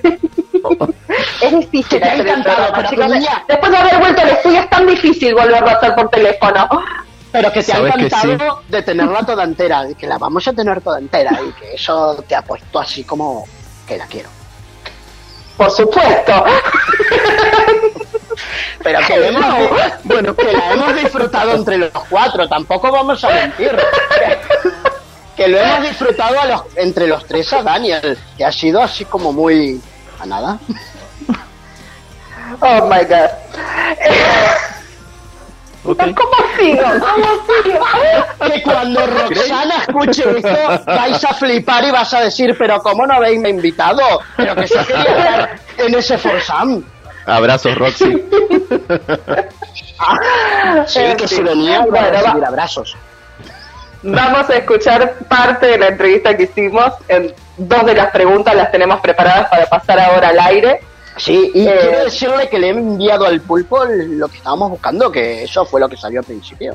Es difícil hacer el programa, chicos. Después de haber vuelto al estudio es tan difícil volverlo a hacer por teléfono. Pero que te ha encantado de tenerla toda entera, que la vamos a tener toda entera y que eso te ha puesto así como que la quiero. Por supuesto. Pero que la hemos disfrutado entre los cuatro, tampoco vamos a mentir. Que lo hemos disfrutado entre los tres a Daniel, que ha sido así como muy... a nada. Oh my God. Okay. ¿Cómo sigo? Que cuando Roxana escuche esto, vais a flipar y vas a decir, pero ¿cómo no habéis invitado? Pero que yo quería estar en ese Forsam. Abrazos, Roxy. Sí, que se venía a recibir abrazos. Vamos a escuchar parte de la entrevista que hicimos. Dos de las preguntas las tenemos preparadas para pasar ahora al aire. Sí, y quiero decirle que le he enviado al pulpo lo que estábamos buscando, que eso fue lo que salió al principio.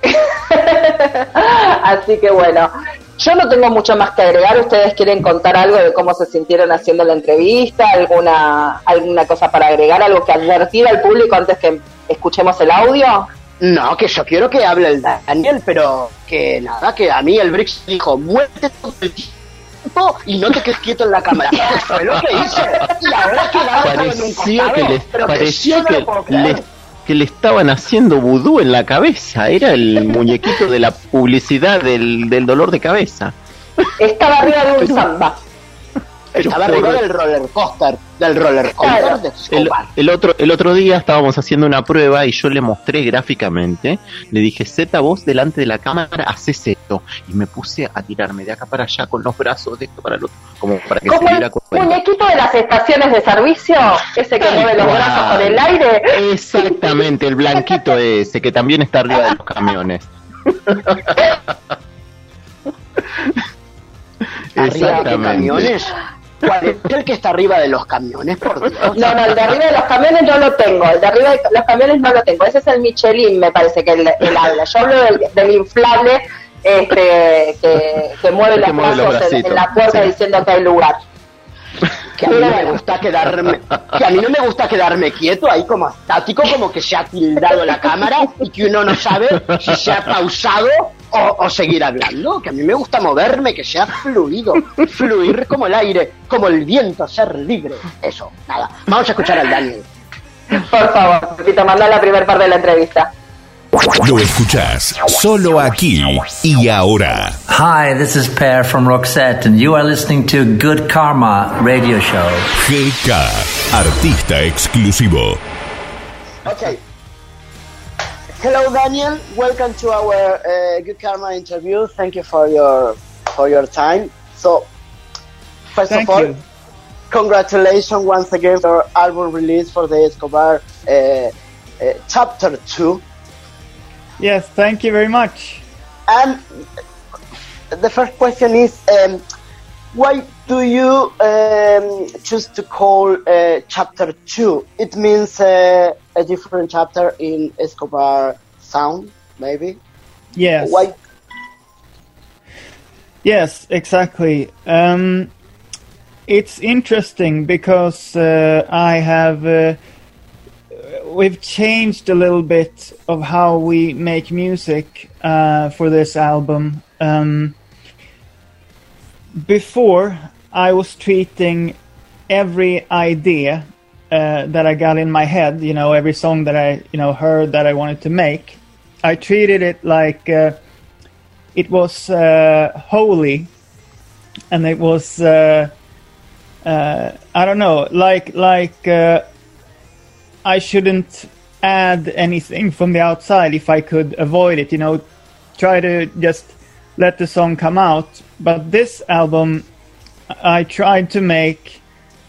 Así que bueno, yo no tengo mucho más que agregar. ¿Ustedes quieren contar algo de cómo se sintieron haciendo la entrevista? ¿Alguna cosa para agregar? ¿Algo que advertir al público antes que escuchemos el audio? No, que yo quiero que hable el Daniel, pero que nada, que a mí el Brix dijo, muévete todo el tiempo y no te quedes quieto en la cámara. Fue lo que hice. Y ahora pareció que le estaban haciendo vudú en la cabeza. Era el muñequito de la publicidad del dolor de cabeza. Estaba arriba de un samba. Estaba arriba del roller coaster de Escobar. El otro día estábamos haciendo una prueba y yo le mostré gráficamente, le dije, Zeta, vos delante de la cámara haces esto, y me puse a tirarme de acá para allá con los brazos de esto para el otro, como para que se diera cuenta. ¿Como el muñequito de las estaciones de servicio? Ese que mueve los brazos con el aire. Exactamente, el blanquito ese que también está arriba de los camiones. ¿Arriba de camiones? ¿Cuál es el que está arriba de los camiones, por Dios? No, el de arriba de los camiones no lo tengo. El de arriba de los camiones no lo tengo. Ese es el Michelin, me parece que él habla. Yo hablo del inflable que mueve los brazos en la puerta, sí, diciendo que hay lugar. Que a mí no me gusta quedarme quieto ahí como estático, como que se ha tildado la cámara y que uno no sabe si se ha pausado o seguir hablando. Que a mí me gusta moverme, que sea fluido, fluir como el aire, como el viento, ser libre. Eso, nada. Vamos a escuchar al Daniel. Por favor, Pepito, manda la primera parte de la entrevista. Lo escuchás solo aquí y ahora. Hi, this is Per from Roxette, and you are listening to Good Karma Radio Show. GK, artista exclusivo. Okay. Hello, Daniel. Welcome to our Good Karma interview. Thank you for your time. So, first of all, congratulations once again for your album release for the Escobar Chapter 2. Yes, thank you very much. And the first question is, why do you choose to call Chapter 2? It means a different chapter in Escobar sound, maybe? Yes. Why? Yes, exactly. It's interesting because I have... we've changed a little bit of how we make music for this album. Before, I was treating every idea that I got in my head, every song that I heard that I wanted to make, I treated it like it was holy, and it was I don't know, like I shouldn't add anything from the outside if I could avoid it, try to just let the song come out. But this album, we tried to make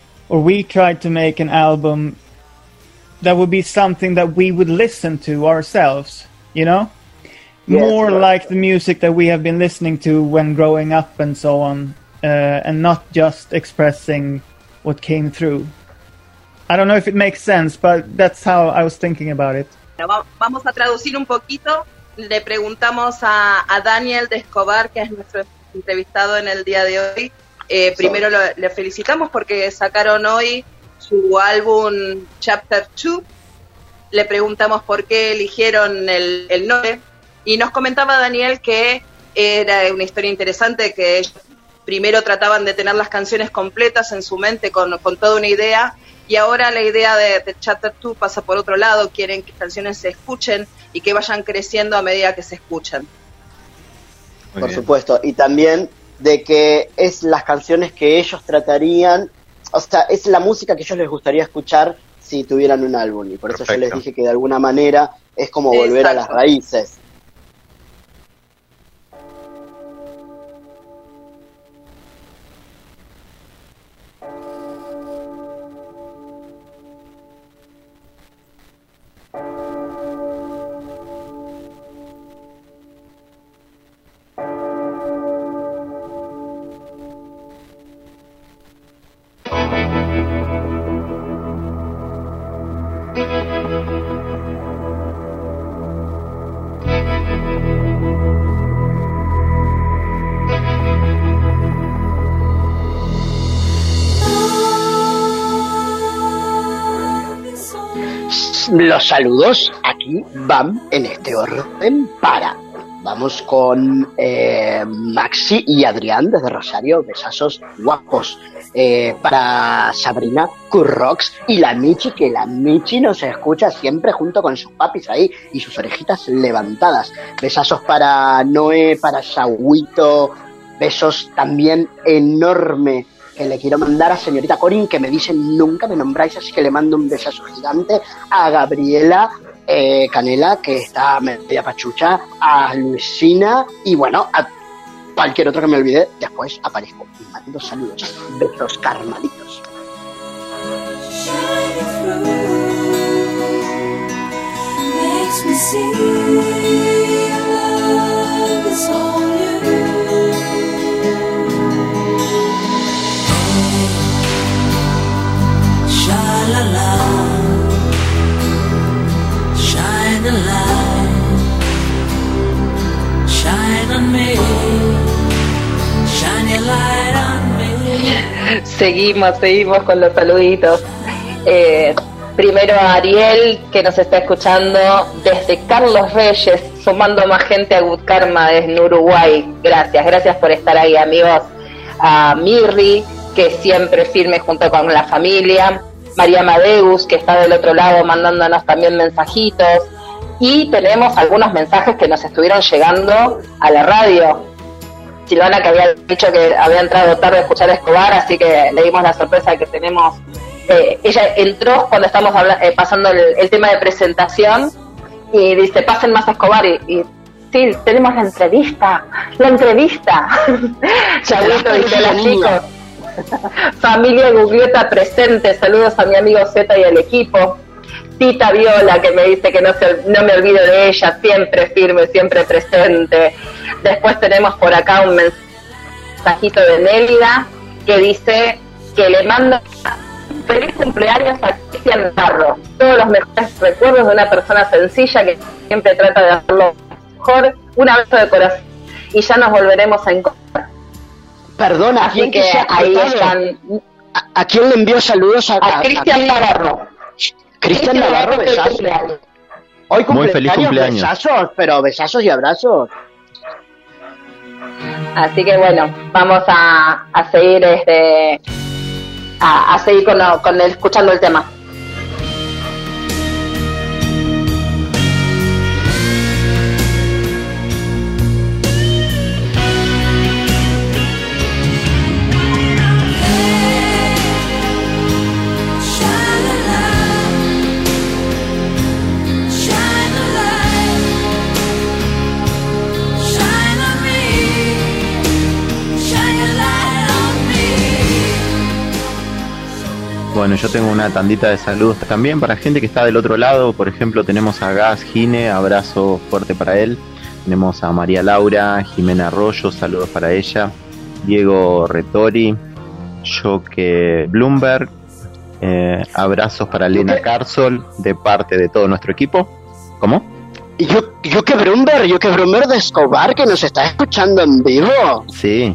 an album that would be something that we would listen to ourselves, Yes, more like the music that we have been listening to when growing up and so on, and not just expressing what came through. I don't know if it makes sense, but that's how I was thinking about it. Vamos a traducir un poquito. Le preguntamos a Daniel de Escobar, que es nuestro entrevistado en el día de hoy. Primero le felicitamos porque sacaron hoy su álbum Chapter 2. Le preguntamos por qué eligieron el nombre. Y nos comentaba Daniel que era una historia interesante, que ellos primero trataban de tener las canciones completas en su mente con toda una idea. Y ahora la idea de Chapter 2 pasa por otro lado, quieren que canciones se escuchen y que vayan creciendo a medida que se escuchan. Por supuesto, y también de que es las canciones que ellos tratarían, o sea, es la música que ellos les gustaría escuchar si tuvieran un álbum. Y por eso yo les Perfecto. dije que de alguna manera es como volver a las Exacto. raíces. Los saludos aquí van en este orden para. Vamos con Maxi y Adrián desde Rosario, besazos guapos. Para Sabrina Currox y la Michi, que la Michi nos escucha siempre junto con sus papis ahí y sus orejitas levantadas. Besazos para Noé, para Shawito, besos también enorme que le quiero mandar a señorita Corin, que me dicen nunca me nombráis, así que le mando un besazo gigante a Gabriela Canela, que está media pachucha, a Luisina y bueno, a cualquier otro que me olvide, después aparezco y mando saludos, besos carnalitos. Makes me see love is all you. Sha-la-la, shine a light, shine on me, shine your light on me. Seguimos con los saluditos. Primero a Ariel, que nos está escuchando desde Carlos Reyes, sumando más gente a Good Karma desde Uruguay. Gracias por estar ahí, amigos. A Mirri, que siempre firme junto con la familia. María Amadeus, que está del otro lado mandándonos también mensajitos. Y tenemos algunos mensajes que nos estuvieron llegando a la radio. Silvana, que había dicho que había entrado tarde a escuchar a Escobar, así que le dimos la sorpresa de que tenemos... ella entró cuando estamos pasando el tema de presentación y dice, pasen más a Escobar y sí, tenemos la entrevista. Chavito, dice la chicos. Familia Gugliota presente, saludos a mi amigo Z y al equipo. Tita Viola, que me dice que no me olvido de ella, siempre firme, siempre presente. Después tenemos por acá un mensajito de Nélida que dice que le manda feliz cumpleaños a Cristian Navarro. Todos los mejores recuerdos de una persona sencilla que siempre trata de hacerlo mejor. Un abrazo de corazón y ya nos volveremos a encontrar. Perdona, así que ahí están. ¿A quién le envió saludos? A Cristian Navarro. Cristian Navarro, besazos. Hoy Muy feliz cumpleaños. Besazos, pero besazos y abrazos. Así que bueno, vamos a seguir a seguir con escuchando el tema. Bueno, yo tengo una tandita de saludos también para gente que está del otro lado. Por ejemplo, tenemos a Gas Gine, abrazo fuerte para él. Tenemos a María Laura, Jimena Arroyo, saludos para ella. Diego Retori, Joque Bloomberg, abrazos para Lena Carsol de parte de todo nuestro equipo. ¿Cómo? Y Joque Bloomberg de Escobar, que nos está escuchando en vivo. Sí.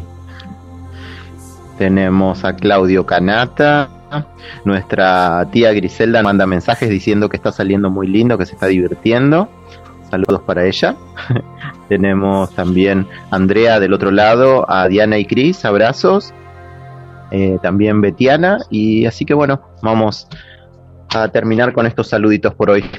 Tenemos a Claudio Canata. Nuestra tía Griselda manda mensajes diciendo que está saliendo muy lindo, que se está divirtiendo. Saludos para ella. Tenemos también a Andrea del otro lado, a Diana y Cris, abrazos. También Betiana. Y así que bueno, vamos a terminar con estos saluditos por hoy.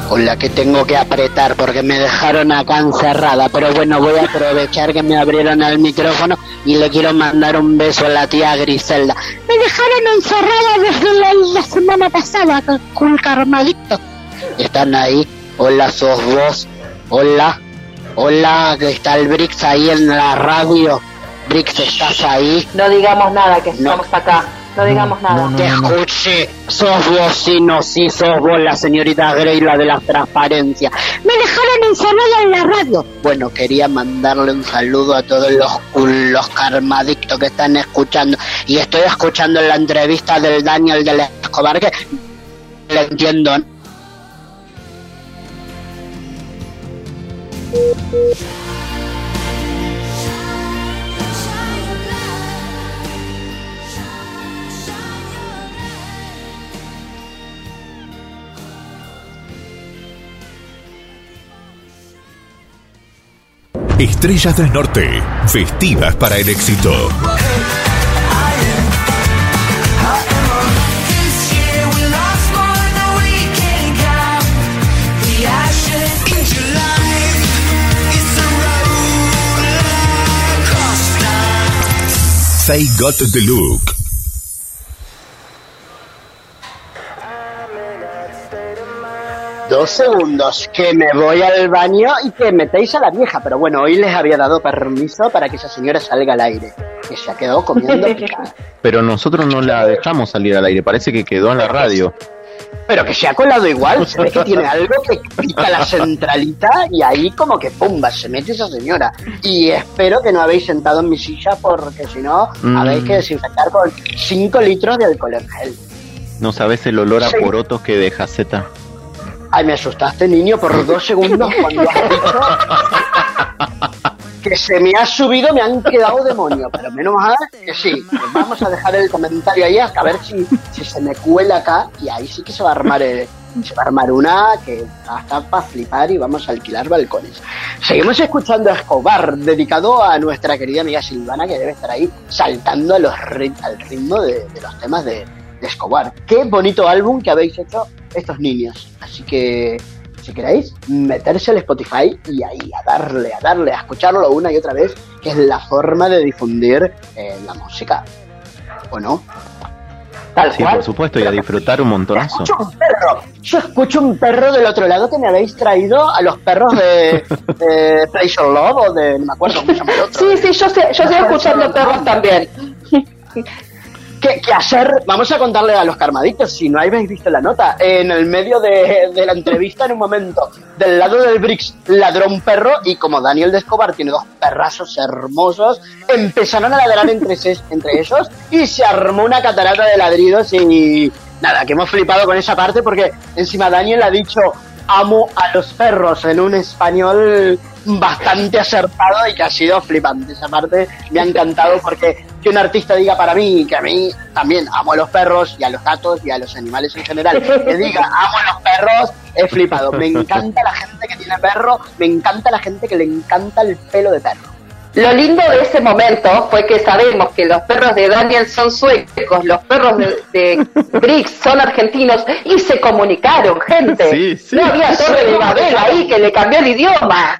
Hola, que tengo que apretar porque me dejaron acá encerrada, pero bueno, voy a aprovechar que me abrieron el micrófono y le quiero mandar un beso a la tía Griselda. Me dejaron encerrada desde la semana pasada con Carmadicto. ¿Están ahí? Hola, sos vos. Hola, que está el Brix ahí en la radio. Brix, ¿estás ahí? No digamos nada, que estamos acá. No digamos nada. Te escuché. Sos vos, sí, sos vos la señorita Grey, la de la transparencia. Me dejaron encerrada en la radio. Bueno, quería mandarle un saludo a todos los carmadictos que están escuchando. Y estoy escuchando la entrevista del Daniel del Escobar, que le entiendo. Estrellas del Norte, vestidas para el éxito. They got the look. Dos segundos, que me voy al baño y que metéis a la vieja. Pero bueno, hoy les había dado permiso para que esa señora salga al aire, que se ha quedado comiendo picada. Pero nosotros no la dejamos salir al aire, parece que quedó en la radio. Pero que se ha colado igual, se ve que tiene algo que pica la centralita y ahí como que pumba, se mete esa señora. Y espero que no habéis sentado en mi silla porque si no, habéis que desinfectar con 5 litros de alcohol en gel. No sabes el olor a porotos que deja, Zeta. Ay, me asustaste, niño, por 2 segundos cuando has dicho que se me ha subido, me han quedado demonio. Pero menos mal que sí. Pues vamos a dejar el comentario ahí a ver si se me cuela acá. Y ahí sí que se va a armar una que va a estar para flipar y vamos a alquilar balcones. Seguimos escuchando a Escobar, dedicado a nuestra querida amiga Silvana, que debe estar ahí saltando al ritmo de los temas de Escobar. Qué bonito álbum que habéis hecho estos niños. Así que si queréis meterse al Spotify y ahí a darle, a escucharlo una y otra vez, que es la forma de difundir la música, ¿o no? Tal sí, cual. Por supuesto, y a disfrutar un montonazo. Yo escucho un perro del otro lado que me habéis traído a los perros de Pleasure Love o de... no me acuerdo cómo se llama el otro. Sí, yo estoy escuchando perros también. ¿Qué hacer? Vamos a contarle a los carmaditos, si no habéis visto la nota, en el medio de la entrevista, en un momento, del lado del Brix ladró un perro y como Daniel de Escobar tiene 2 perrazos hermosos, empezaron a ladrar entre ellos y se armó una catarata de ladridos y nada, que hemos flipado con esa parte porque encima Daniel ha dicho amo a los perros en un español bastante acertado y que ha sido flipante. Esa parte me ha encantado porque que un artista diga para mí, que a mí también amo a los perros y a los gatos y a los animales en general, que diga amo a los perros, he flipado. Me encanta la gente que tiene perro, me encanta la gente que le encanta el pelo de perro. Lo lindo de ese momento fue que sabemos que los perros de Daniel son suecos, los perros de Brix son argentinos y se comunicaron, gente. Sí. No había Torre de Babel ahí que le cambió el idioma.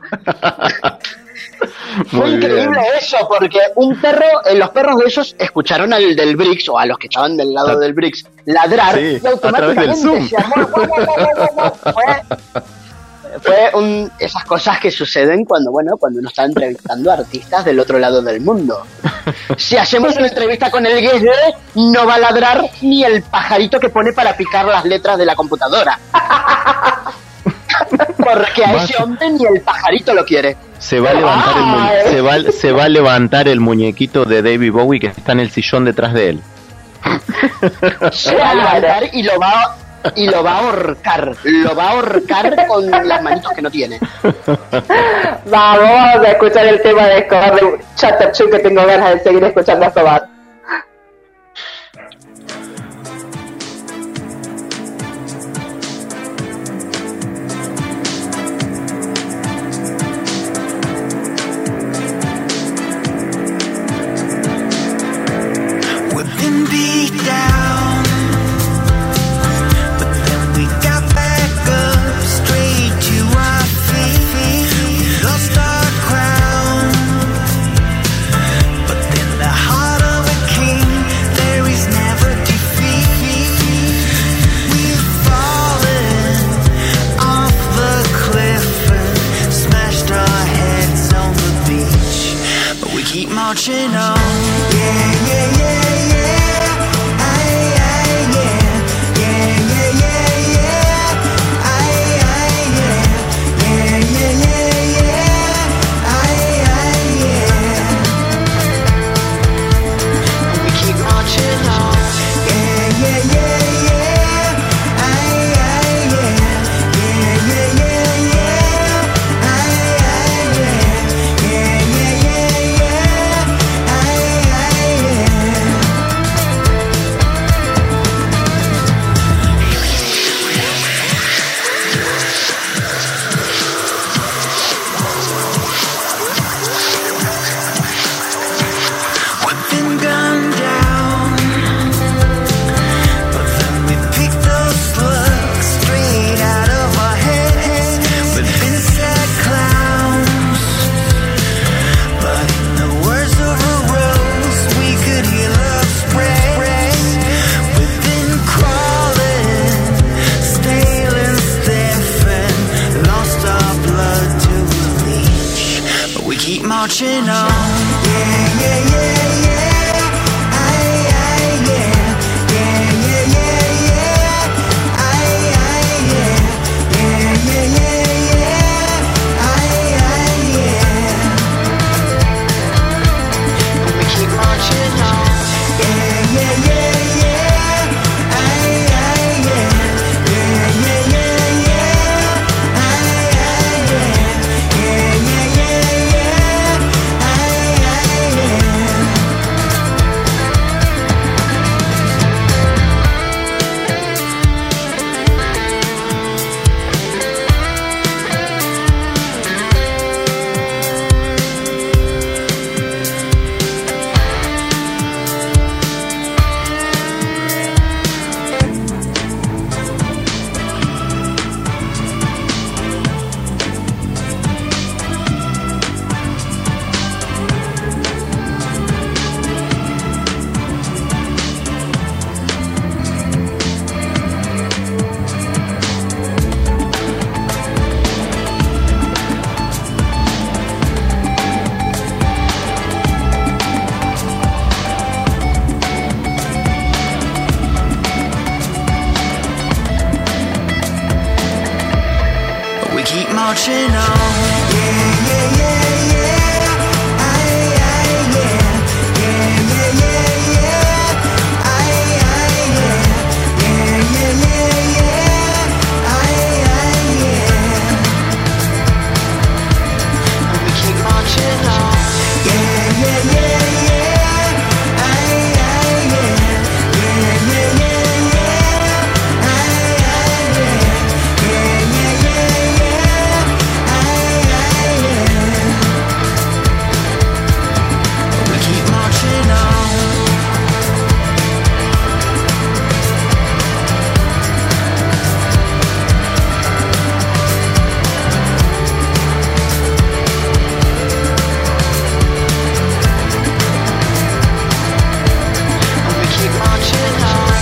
Fue increíble eso, porque los perros de esos escucharon al del Brix, o a los que estaban del lado del Brix, ladrar, y automáticamente se armó. Fue esas cosas que suceden cuando uno está entrevistando a artistas del otro lado del mundo. Si hacemos una entrevista con el Guesde, no va a ladrar ni el pajarito que pone para picar las letras de la computadora. Porque a ese hombre ni el pajarito lo quiere. Se va a levantar el muñequito de David Bowie que está en el sillón detrás de él. Se va a levantar y lo va a ahorcar con las manitos que no tiene. Vamos a escuchar el tema de Escobar de Chatterchu, que tengo ganas de seguir escuchando a Escobar. Straight marching on. Yeah, yeah, yeah, yeah. Aye, aye, yeah. Yeah, yeah, yeah, yeah. Aye, aye, yeah. Yeah, yeah, yeah, yeah. Aye, aye, yeah. We keep marching on. Yeah, yeah, yeah, yeah. Aye, aye, yeah. Yeah, yeah, yeah, yeah. Aye, aye, yeah. Yeah, yeah, yeah, yeah. Aye, aye, yeah. We've been gunned down, but then we pick those slugs straight out of our heads. We've been sad clowns, but in the words of a rose, we could hear love spread. We've been crawling, stale and stiff, and lost our blood to bleach, but we keep marching on. Yeah, yeah, yeah, yeah. Aye, aye, yeah. Yeah, yeah, yeah, yeah. Aye, aye, yeah. Yeah, yeah, yeah, yeah. Aye, aye, yeah. We keep marching on. Yeah, yeah, yeah, yeah. Aye, aye, yeah. Yeah, yeah, yeah, yeah. Aye, aye, yeah. Yeah, yeah, yeah, yeah. Aye, aye, yeah. We keep marching on. Yeah, yeah, yeah, yeah. Aye, aye, yeah. Yeah, yeah, yeah, yeah. Aye, aye, yeah. Yeah, yeah, yeah, yeah. Aye, aye, yeah. We keep marching on. Yeah, yeah, yeah, yeah. Aye, aye, yeah. Yeah, yeah, yeah, yeah. Aye, aye, yeah. Yeah, yeah, yeah, yeah. Aye, aye, yeah. We keep marching on. We keep marching on.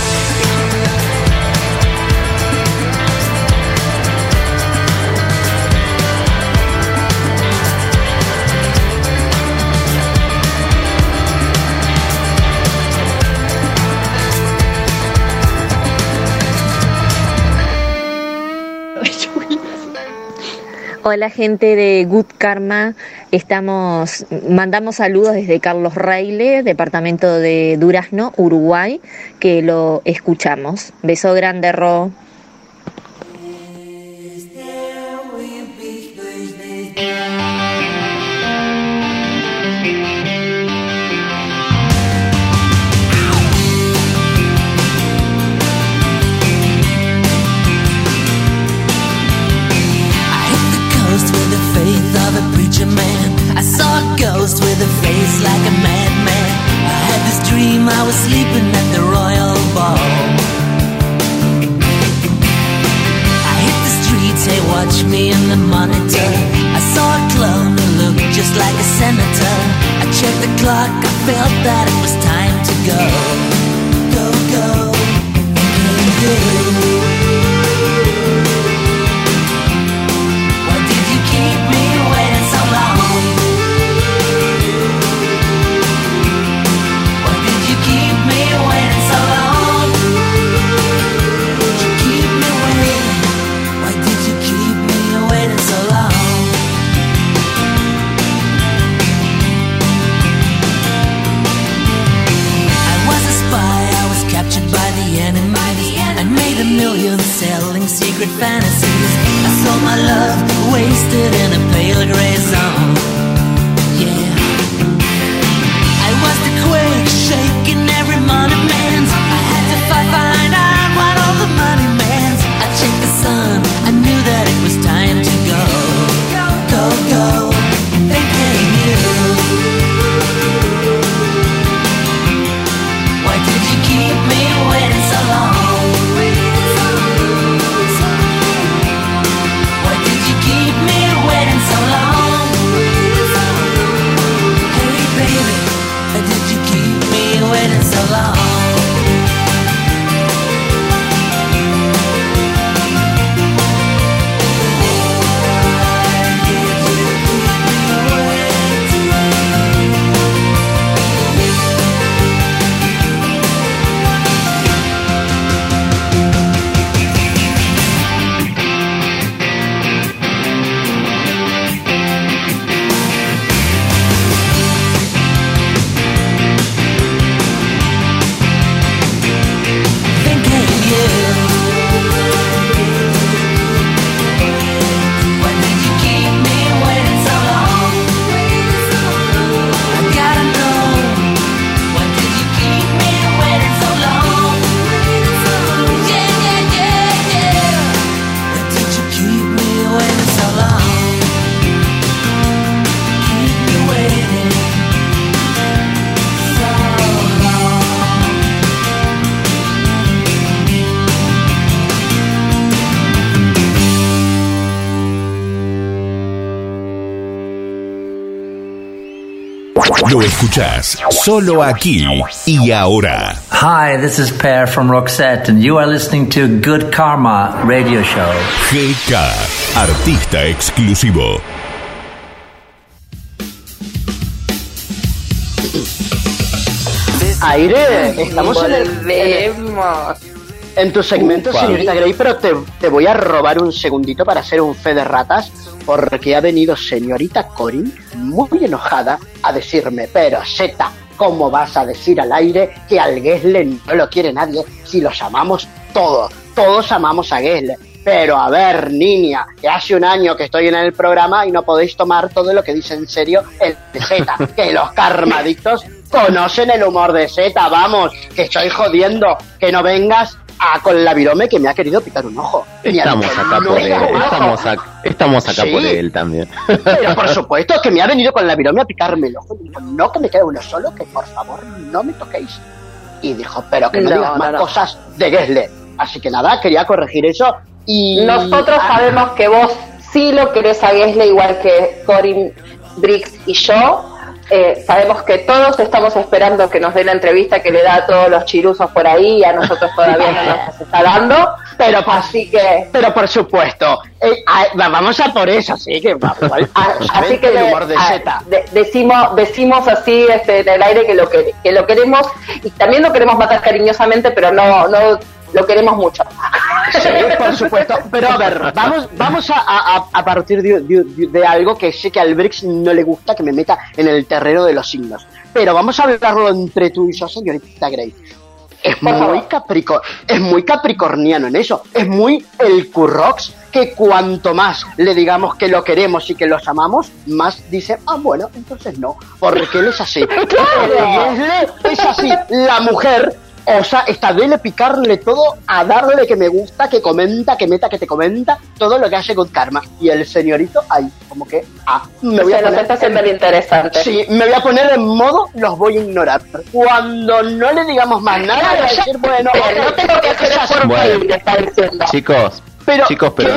Hola gente de Good Karma, mandamos saludos desde Carlos Reile, departamento de Durazno, Uruguay, que lo escuchamos. Beso grande, Ro. Ghost with the faith of a preacher man. I saw a ghost with a face like a madman. I had this dream I was sleeping at the Royal Ball. I hit the streets, hey, watch me in the monitor. I saw a clone who looked just like a senator. I checked the clock, I felt that it was time to go. Go, go, go, go. Why did you keep me waiting so long? you're selling secret fantasies. I saw my love wasted in a pale gray zone. Yeah, I was the quake shaking every money man's. I had to find out what all the money meant. I checked the sun, I knew that it was time to go. Go, go, thinking you. Why did you keep me waiting so long? Why did you keep me waiting so long? Hey baby, why did you keep me waiting so long? Lo escuchás solo aquí y ahora. Hi, this is Per from Roxette, and you are listening to Good Karma Radio Show. GK, artista exclusivo. Aire, estamos en tu segmento, Upa. señorita Grey, pero te voy a robar un segundito para hacer un fe de ratas, porque ha venido señorita Corin muy enojada a decirme, pero Zeta, ¿cómo vas a decir al aire que al Gessle no lo quiere nadie si los amamos todos? Todos amamos a Gessle. Pero a ver, niña, que hace un año que estoy en el programa y no podéis tomar todo lo que dice en serio el de Zeta, que los karmadictos conocen el humor de Zeta, vamos, que estoy jodiendo, que no vengas con la virome que me ha querido picar un ojo. Estamos acá por él, estamos acá por él también. Pero por supuesto que me ha venido con la virome a picarme el ojo. Dijo, no, que me queda uno solo, que por favor no me toquéis. Y dijo, pero que no digas más cosas de Gessle. Así que nada, quería corregir eso. Y nosotros sabemos que vos sí lo querés a Gessle igual que Corin, Briggs y yo. Sabemos que todos estamos esperando que nos dé la entrevista que le da a todos los chiruzos por ahí y a nosotros todavía no nos está dando, pero así que... Pero por supuesto, vamos a por eso, sí, que así que el humor de Zeta. decimos así en el aire que lo queremos y también lo queremos matar cariñosamente, pero no lo queremos mucho. Sí, por supuesto, pero a ver, vamos a partir de algo que sé que al Briggs no le gusta que me meta en el terreno de los signos, pero vamos a hablarlo entre tú y yo, señorita Grey. Es muy capricorniano en eso, es muy el Currox, que cuanto más le digamos que lo queremos y que los amamos, más dice, bueno, entonces no, porque él es así. Es así, la mujer... O sea, está de picarle todo, a darle que me gusta, que comenta, que meta, que te comenta, todo lo que hace Good Karma. Y el señorito ahí, como que, me voy a poner... está siendo interesante. Sí, me voy a poner en modo, los voy a ignorar. Cuando no le digamos más nada, voy a decir, bueno... no tengo que hacer por bueno, está diciendo. Chicos, pero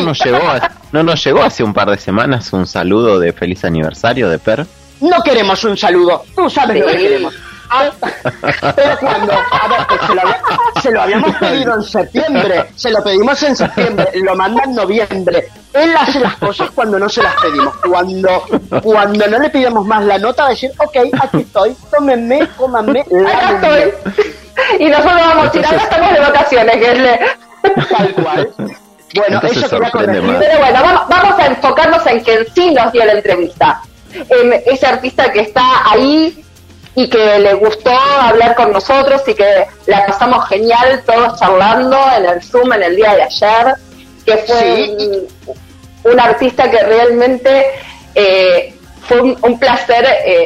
no nos llegó hace un par de semanas un saludo de feliz aniversario de Per. No queremos un saludo, tú sabes lo que queremos. Pero cuando, a ver, que se lo habíamos pedido en septiembre, se lo pedimos en septiembre, lo manda en noviembre. Él hace las cosas cuando no se las pedimos. Cuando no le pidamos más la nota, va a decir, ok, aquí estoy, tómenme, cómanme, acá estoy. Y nosotros vamos a tirar, estamos de vacaciones, Gessle. Tal cual. Bueno, entonces eso quería corregir. Pero bueno, vamos a enfocarnos en quien sí nos dio la entrevista. Ese artista que está ahí y que le gustó hablar con nosotros y que la pasamos genial todos charlando en el Zoom en el día de ayer, que fue un artista que realmente fue un placer.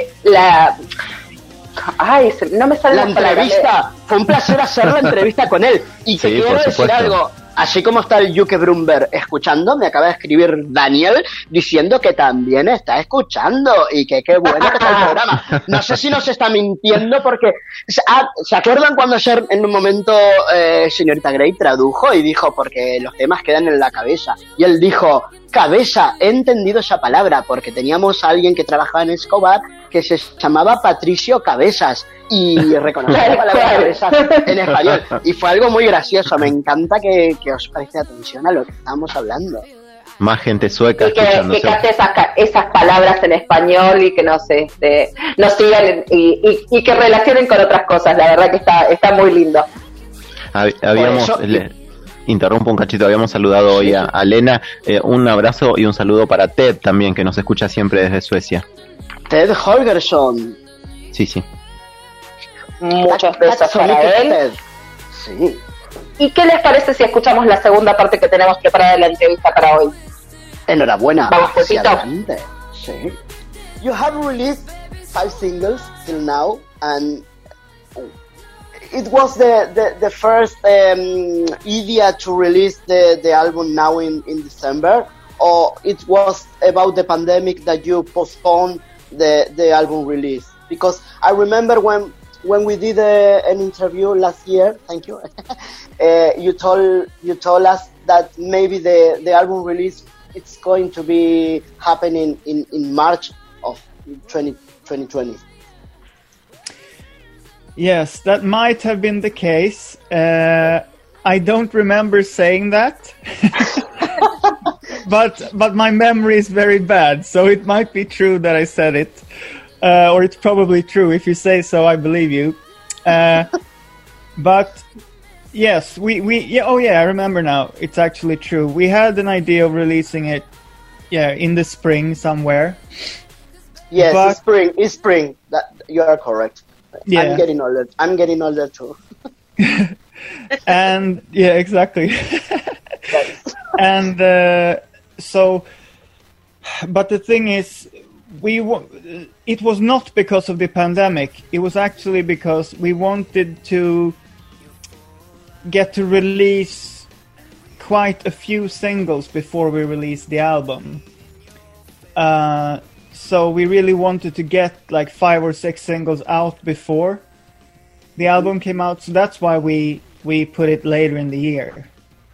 No me sale la entrevista. Fue un placer hacer la entrevista con él. Y te quiero decir algo. Así como está el Yuke Brumberg escuchando, me acaba de escribir Daniel diciendo que también está escuchando y que qué bueno que está el programa. No sé si nos está mintiendo porque... ¿Se acuerdan cuando ayer en un momento señorita Grey tradujo y dijo porque los temas quedan en la cabeza? Y él dijo, cabeza, he entendido esa palabra porque teníamos a alguien que trabajaba en Escobar que se llamaba Patricio Cabezas y reconoció la palabra cabezas en español. Y fue algo muy gracioso. Me encanta que os preste atención a lo que estamos hablando. Más gente sueca y que cante esas palabras en español y que nos sigan y que relacionen con otras cosas. La verdad que está muy lindo. Interrumpo un cachito, habíamos saludado hoy a Lena. Un abrazo y un saludo para Ted también, que nos escucha siempre desde Suecia. Ted Holgersson. Sí. Muchos besos para él. Ted. Sí. ¿Y qué les parece si escuchamos la segunda parte que tenemos preparada de la entrevista para hoy? Enhorabuena. Vamos, Pepito. Sí. You have released 5 singles till now, and it was the first idea to release the album now in December, or it was about the pandemic that you postponed the album release? Because I remember when we did an interview last year, thank you, you told us that maybe the album release it's going to be happening in March of 2020. Yes, that might have been the case. I don't remember saying that, but my memory is very bad, so it might be true that I said it. Or it's probably true. If you say so, I believe you. But yes, I remember now. It's actually true. We had an idea of releasing it, in the spring somewhere. Yes, but, it's spring. That you are correct. Yeah. I'm getting older too. And exactly. And but the thing is, it was not because of the pandemic. It was actually because we wanted to get to release quite a few singles before we released the album. So we really wanted to get like 5 or 6 singles out before the album came out. So that's why we put it later in the year.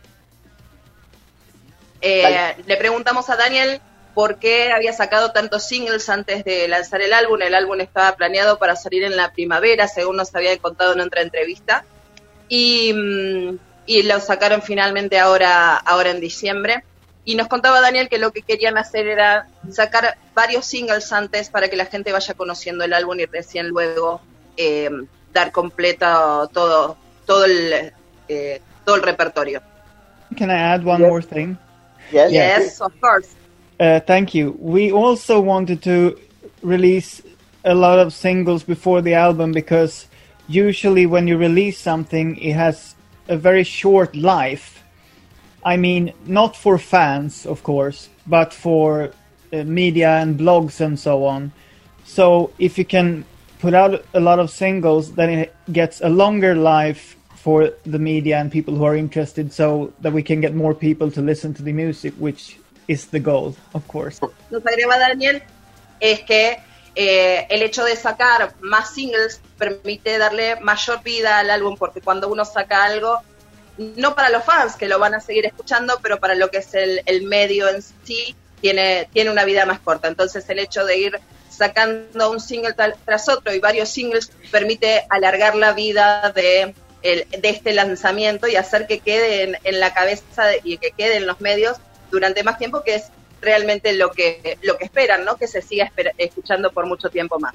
Le preguntamos a Daniel por qué había sacado tantos singles antes de lanzar el álbum. El álbum estaba planeado para salir en la primavera, según nos había contado en otra entrevista. Y lo sacaron finalmente ahora en diciembre. Y nos contaba Daniel que lo que querían hacer era sacar varios singles antes para que la gente vaya conociendo el álbum y recién luego dar completo todo el repertorio. Can I add one more thing? Yes, of course. Thank you. We also wanted to release a lot of singles before the album because usually when you release something, it has a very short life. I mean, not for fans, of course, but for media and blogs and so on. So if you can put out a lot of singles, then it gets a longer life for the media and people who are interested, so that we can get more people to listen to the music, which is the goal, of course. Nos agrega Daniel es que el hecho de sacar más singles permite darle mayor vida al álbum, porque cuando uno saca algo, no para los fans que lo van a seguir escuchando, pero para lo que es el medio en sí, tiene una vida más corta. Entonces el hecho de ir sacando un single tras otro y varios singles permite alargar la vida de este lanzamiento y hacer que quede en la cabeza y que quede en los medios durante más tiempo, que es realmente lo que esperan, ¿no? Que se siga escuchando por mucho tiempo más.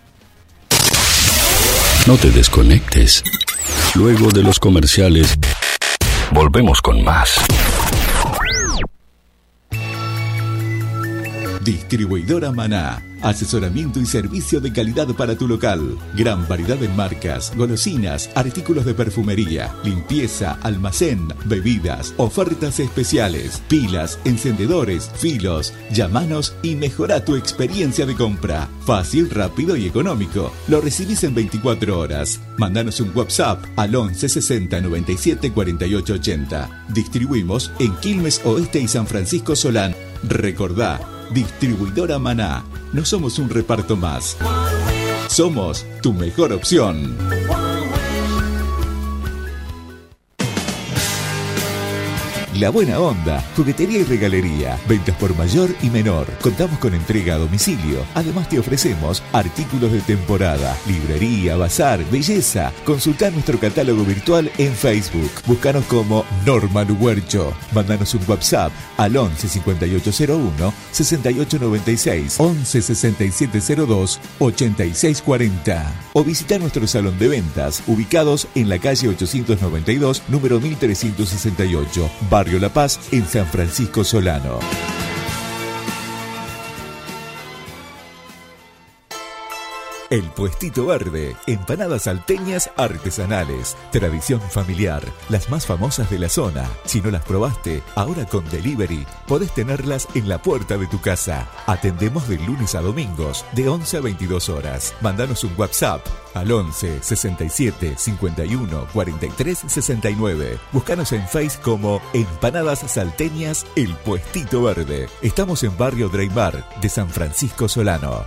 No te desconectes. Luego de los comerciales, volvemos con más. Distribuidora Maná. Asesoramiento y servicio de calidad para tu local. Gran variedad en marcas, golosinas, artículos de perfumería, limpieza, almacén, bebidas, ofertas especiales, pilas, encendedores, filos. Llámanos y mejora tu experiencia de compra. Fácil, rápido y económico. Lo recibís en 24 horas. Mandanos un WhatsApp al 11 60 97 48 80. Distribuimos en Quilmes Oeste y San Francisco Solán. Recordá, Distribuidora Maná. No somos un reparto más. Somos tu mejor opción. La Buena Onda, juguetería y regalería, ventas por mayor y menor. Contamos con entrega a domicilio. Además te ofrecemos artículos de temporada, librería, bazar, belleza. Consultá nuestro catálogo virtual en Facebook. Búscanos como Norman Huercho. Mándanos un WhatsApp al 11 5801 6896, 11 6702 8640. O visita nuestro salón de ventas, ubicados en la calle 892, número 1368, Barrio La Paz, en San Francisco Solano. El Puestito Verde, empanadas salteñas artesanales, tradición familiar, las más famosas de la zona. Si no las probaste, ahora con delivery podés tenerlas en la puerta de tu casa. Atendemos de lunes a domingos, de 11 a 22 horas. Mandanos un WhatsApp al 11 67 51 43 69. Búscanos en Face como Empanadas Salteñas El Puestito Verde. Estamos en Barrio Dreymar de San Francisco Solano.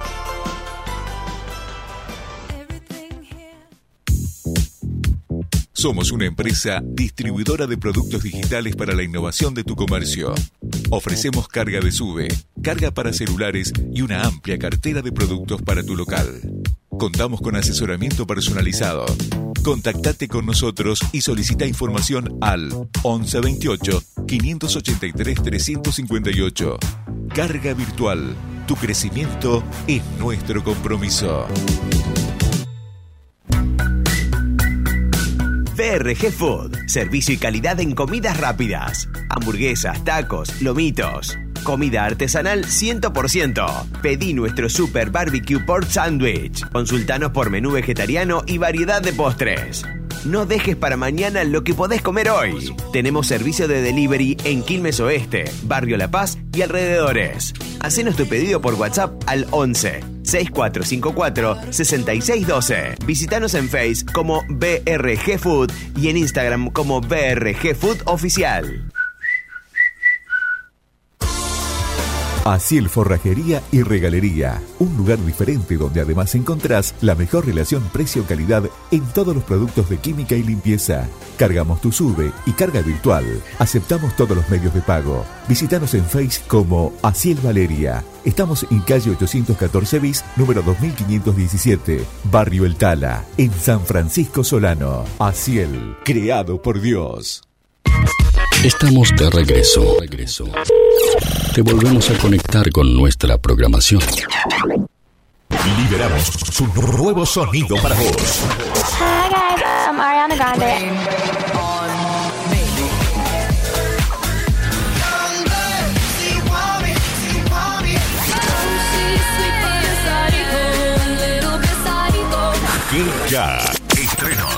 Somos una empresa distribuidora de productos digitales para la innovación de tu comercio. Ofrecemos carga de SUBE, carga para celulares y una amplia cartera de productos para tu local. Contamos con asesoramiento personalizado. Contactate con nosotros y solicita información al 1128 583 358. Carga virtual. Tu crecimiento es nuestro compromiso. BRG Food, servicio y calidad en comidas rápidas, hamburguesas, tacos, lomitos, comida artesanal 100%. Pedí nuestro Super Barbecue Pork Sandwich. Consultanos por menú vegetariano y variedad de postres. No dejes para mañana lo que podés comer hoy. Tenemos servicio de delivery en Quilmes Oeste, Barrio La Paz y alrededores. Hacenos tu pedido por WhatsApp al 11 6454 6612. Visítanos en Face como BRG Food y en Instagram como BRG Food Oficial. Asiel Forrajería y Regalería, un lugar diferente donde además encontrás la mejor relación precio-calidad en todos los productos de química y limpieza. Cargamos tu SUBE y carga virtual. Aceptamos todos los medios de pago. Visítanos en Face como Asiel Valeria. Estamos en calle 814 bis, número 2517, Barrio El Tala, en San Francisco Solano. Asiel, creado por Dios. Estamos de regreso. Te volvemos a conectar con nuestra programación. Liberamos su nuevo sonido para vos. Hi guys, I'm Ariana Grande. Ya, estrenos.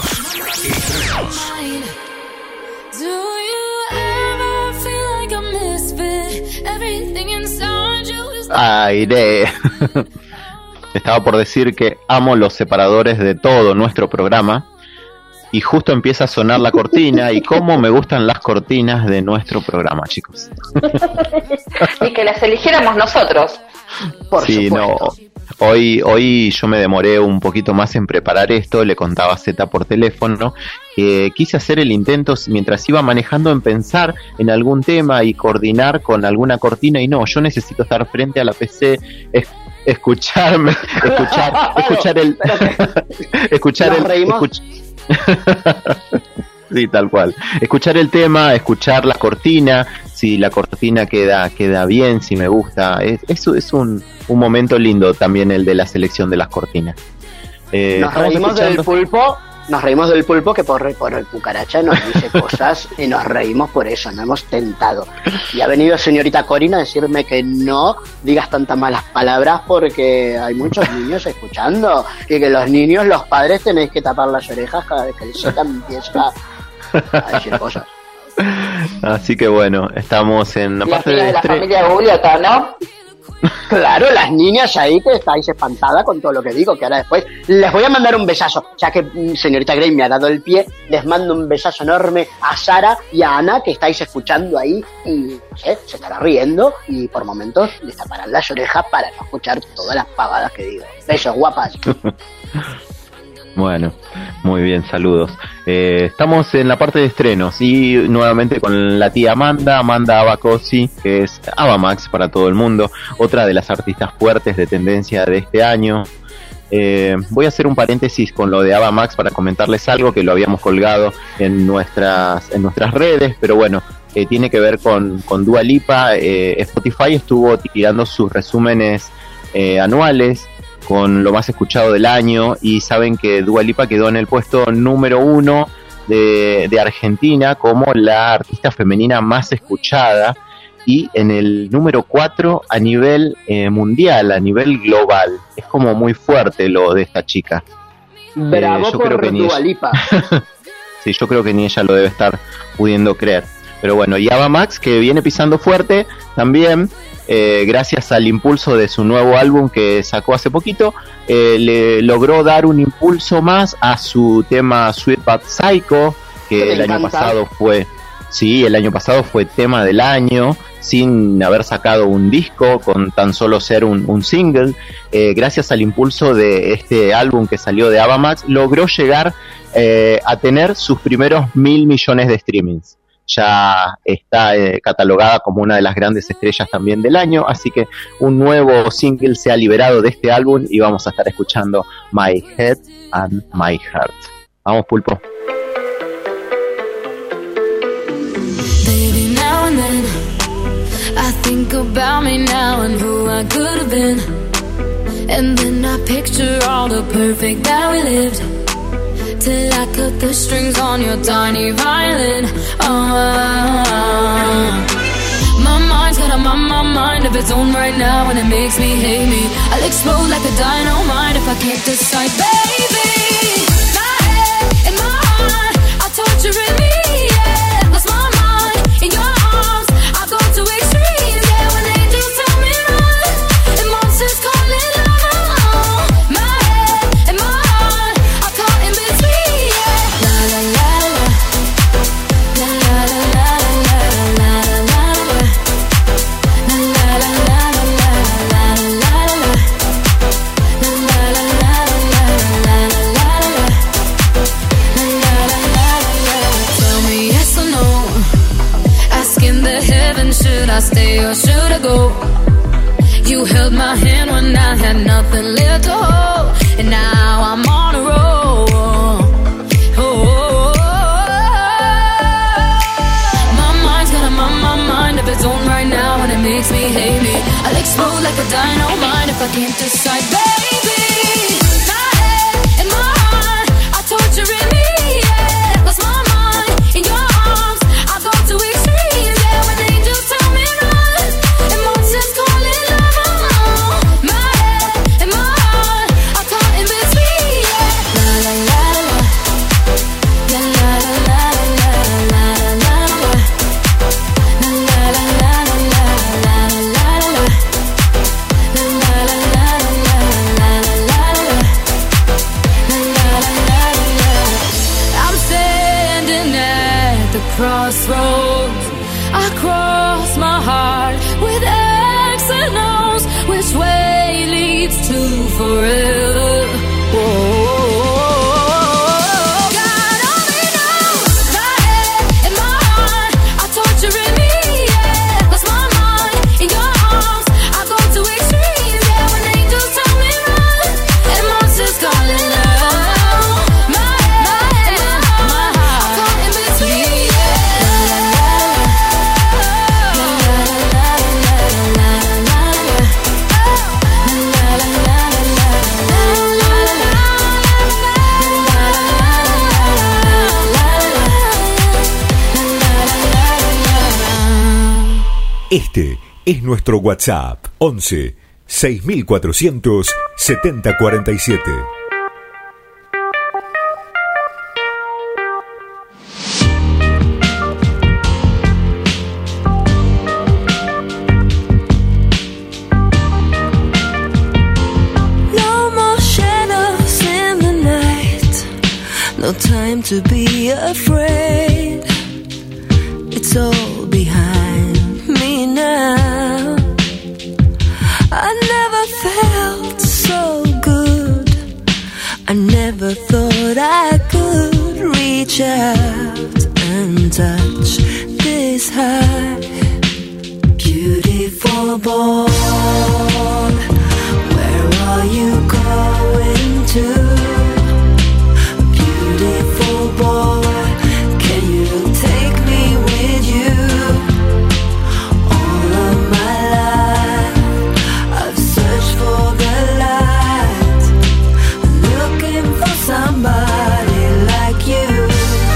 Aire. Estaba por decir que amo los separadores de todo nuestro programa y justo empieza a sonar la cortina y cómo me gustan las cortinas de nuestro programa, chicos. Y que las eligiéramos nosotros, por sí, supuesto. No. Hoy yo me demoré un poquito más en preparar esto, le contaba a Zeta por teléfono, que quise hacer el intento mientras iba manejando en pensar en algún tema y coordinar con alguna cortina y no, yo necesito estar frente a la PC, escuchar sí, tal cual. Escuchar el tema, escuchar la cortina, si la cortina queda bien, si me gusta. Eso es un momento lindo también el de la selección de las cortinas. Nos reímos del pulpo Nos reímos del pulpo que por el cucaracha nos dice cosas y nos reímos por eso, nos hemos tentado. Y ha venido señorita Corina a decirme que no digas tantas malas palabras porque hay muchos niños escuchando y que los niños, los padres tenéis que tapar las orejas cada vez que el Z empieza a decir cosas. Así que bueno, estamos en la parte de la familia Julieta, ¿no? Claro, las niñas ahí que estáis espantadas con todo lo que digo, que ahora después les voy a mandar un besazo, ya que señorita Grey me ha dado el pie, les mando un besazo enorme a Sara y a Ana, que estáis escuchando ahí y, no sé, se estará riendo y por momentos les taparán las orejas para no escuchar todas las pavadas que digo. Besos, guapas. Bueno, muy bien, saludos. Estamos en la parte de estrenos y nuevamente con la tía Amanda Abacosi, que es Ava Max para todo el mundo, otra de las artistas fuertes de tendencia de este año. Voy a hacer un paréntesis con lo de Ava Max para comentarles algo que lo habíamos colgado en nuestras redes, pero bueno, tiene que ver con Dua Lipa. Spotify estuvo tirando sus resúmenes anuales con lo más escuchado del año y saben que Dua Lipa quedó en el puesto número 1 de Argentina como la artista femenina más escuchada y en el número 4 a nivel mundial, a nivel global. Es como muy fuerte lo de esta chica. Bravo por Dua Lipa. Sí, yo creo que ni ella lo debe estar pudiendo creer. Pero bueno, y Ava Max, que viene pisando fuerte también, gracias al impulso de su nuevo álbum que sacó hace poquito, le logró dar un impulso más a su tema Sweet But Psycho, que el año pasado fue tema del año, sin haber sacado un disco, con tan solo ser un single. Gracias al impulso de este álbum que salió de Ava Max, logró llegar a tener sus primeros 1.000 millones de streamings. Ya está catalogada como una de las grandes estrellas también del año, así que un nuevo single se ha liberado de este álbum y vamos a estar escuchando My Head and My Heart. Vamos, Pulpo. Baby, now and then I think about me now and who I could have been, and then I picture all the perfect that we lived, till I cut the strings on your tiny violin. My mind's got my mind of its own right now, and it makes me hate me. I'll explode like a dynamite if I can't decide, baby. My head and my heart are torturing me, yeah. Lost my mind in your arms, I go to extremes, yeah. When angels tell me run and monsters call it love. My head and my heart are caught in between, yeah. La la la la, la la la la la la la la la, la la la la la la la la la, la la la la la la la. Tell me yes or no, asking the heavens, should I stay or should I go? You held my hand when I had nothing left to hold, and now I'm on a roll. My mind's got my mind of its own right now, and it makes me hate me. I'll explode like a dynamite if I can't decide, baby. My head and my heart are torturing me, yeah. Lost my mind in your arms, I go to extremes, yeah. When angels tell me run and monsters call it love. My head and my heart are caught in between, yeah. La la la la, la la la la la la la la, la la la la la la la la, la la la la la la la. I'm standing at the crossroads. I cross my heart with X and O's. Which way leads to forever? God only knows. My head and my heart are torturing me, yeah. Lost my mind in your arms, I go to extremes, yeah. When angels tell me run and monsters call it love. My head and my heart are caught in between, yeah. Este es nuestro WhatsApp 11 6400 7047. No more shadows in the night. No time to be afraid. It's all behind me now. I never felt so good. I never thought I could reach out and touch this high. Beautiful boy, where are you going to? Beautiful boy, can you take me with you? All of my life I've searched for the light, looking for somebody like you.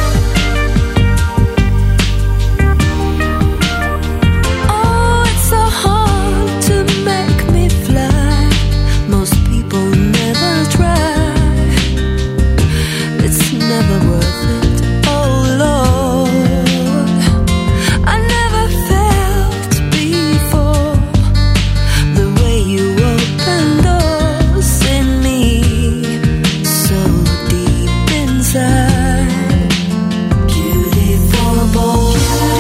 Oh, it's so hard to make me fly. Most people never try. It's never worth it. Oh Lord, I never felt before the way you open doors in me, so deep inside. Beautiful boy,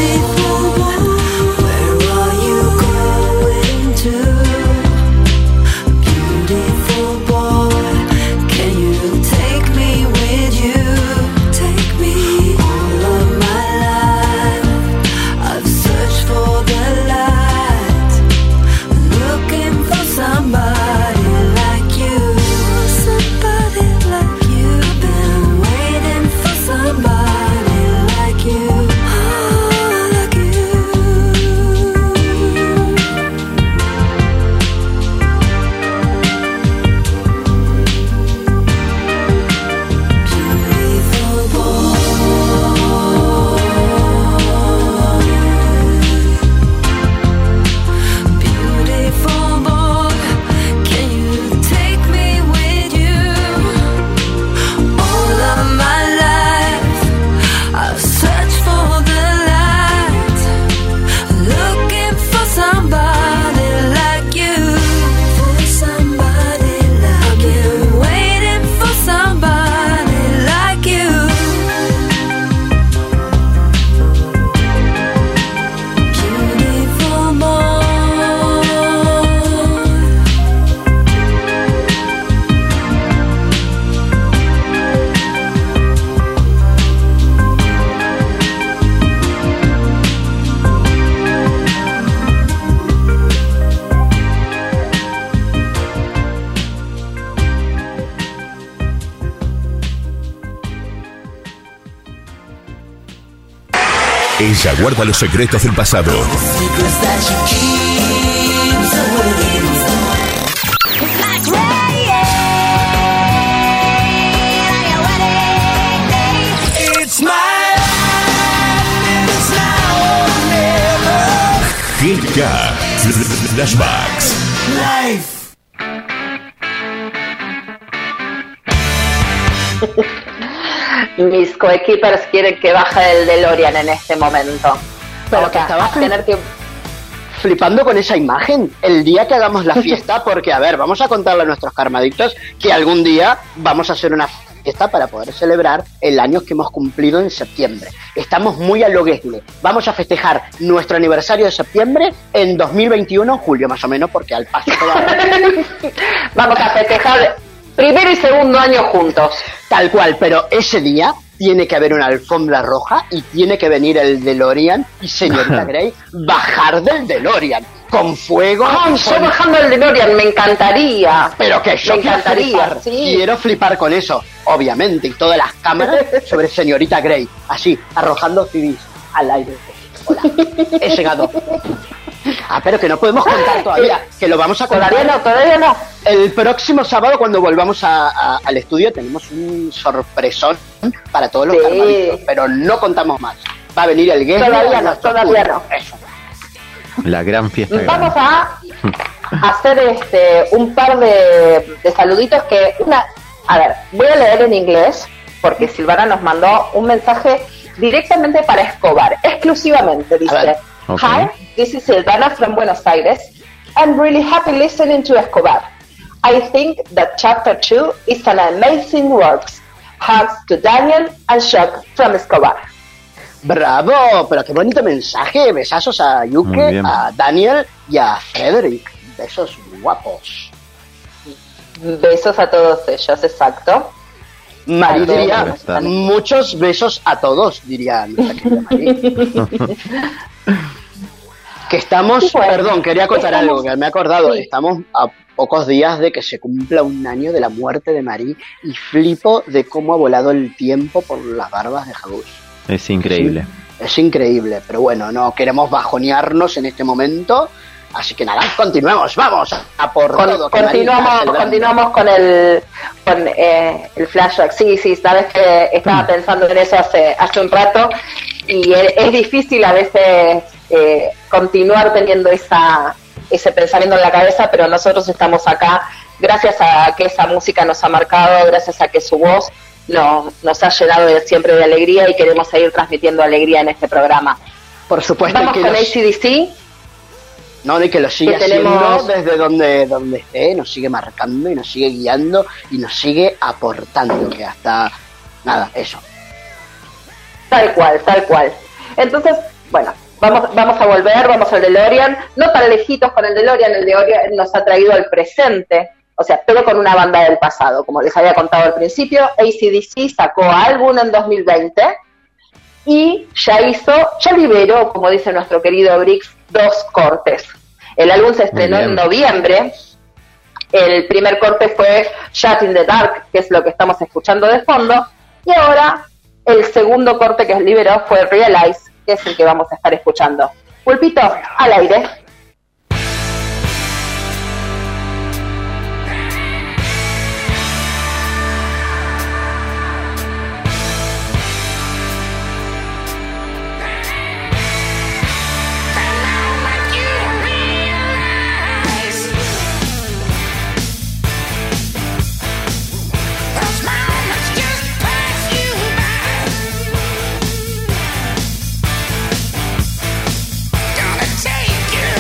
where are you going to? Beautiful boy, can you take me with you? Take me. All of my life I've searched for the light, looking for somebody like you. Somebody like you. Been waiting for somebody like you. Oh, like you. Beautiful boy, beautiful boy, can you take me with you? All of my life I've searched for the light, looking for somebody like you. For somebody like you, waiting for somebody like you. Beautiful boy. Ella guarda los secretos del pasado. It's my life, it's now or never. GK Flashbacks. Life. Mis coequippers quieren que baje el DeLorean en este momento. Pero Vamos que a estabas tener que... flipando con esa imagen el día que hagamos la fiesta, porque a ver, vamos a contarle a nuestros karmadictos que algún día vamos a hacer una fiesta para poder celebrar el año que hemos cumplido en septiembre. Estamos muy a lo Guesle. Vamos a festejar nuestro aniversario de septiembre en 2021, julio más o menos, porque al paso que va. Vamos a festejar primero y segundo año juntos. Tal cual, pero ese día tiene que haber una alfombra roja y tiene que venir el DeLorean y señorita Grey bajar del DeLorean con fuego. ¡Ay, yo bajando el DeLorean! Me encantaría. Pero que yo me encantaría, sí. Quiero flipar con eso, obviamente, y todas las cámaras sobre señorita Grey, así, arrojando CDs al aire. Hola, he llegado. Ah, pero que no podemos contar todavía, que lo vamos a contar. Todavía no. El próximo sábado, cuando volvamos al estudio, tenemos un sorpresón para todos los karmadictos, pero no contamos más. Va a venir el guest. Todavía no. Eso. La gran fiesta. Vamos a hacer un par de saluditos que a ver, voy a leer en inglés porque Silvana nos mandó un mensaje directamente para Escobar, exclusivamente, dice: Okay. Hi, this is Silvana from Buenos Aires. I'm really happy listening to Escobar. I think that chapter 2 is an amazing work. Hugs to Daniel and Shock from Escobar. Bravo, pero qué bonito mensaje. Besazos a Yuke, a Daniel y a Frederick. Besos guapos. Besos a todos ellos, exacto. Mari diría, muchos besos a todos, diría nuestra querida Mari. Que estamos, perdón, quería contar algo que me he acordado. Sí. Estamos a pocos días de que se cumpla un año de la muerte de Mari y flipo de cómo ha volado el tiempo por las barbas de Jabús. Es increíble. Es increíble, pero bueno, no queremos bajonearnos en este momento, así que nada, continuemos, vamos a por todo. Continuamos con el flashback. Sí, sabes que estaba pensando en eso hace un rato y es difícil a veces continuar teniendo ese pensamiento en la cabeza, pero nosotros estamos acá gracias a que esa música nos ha marcado, gracias a que su voz nos ha llenado siempre de alegría y queremos seguir transmitiendo alegría en este programa. Por supuesto. Vamos con AC/DC. No, y que lo siga haciendo desde donde esté, nos sigue marcando y nos sigue guiando y nos sigue aportando, que hasta nada, eso. Tal cual. Entonces, bueno, vamos a volver, vamos al DeLorean, no tan lejitos con el DeLorean nos ha traído al presente, o sea, pero con una banda del pasado, como les había contado al principio. AC/DC sacó álbum en 2020 y ya liberó, como dice nuestro querido Brix, 2 cortes. El álbum se estrenó en noviembre. El primer corte fue Shut in the Dark, que es lo que estamos escuchando de fondo, y ahora el segundo corte que liberó fue Realize, que es el que vamos a estar escuchando. Pulpito, al aire. Take you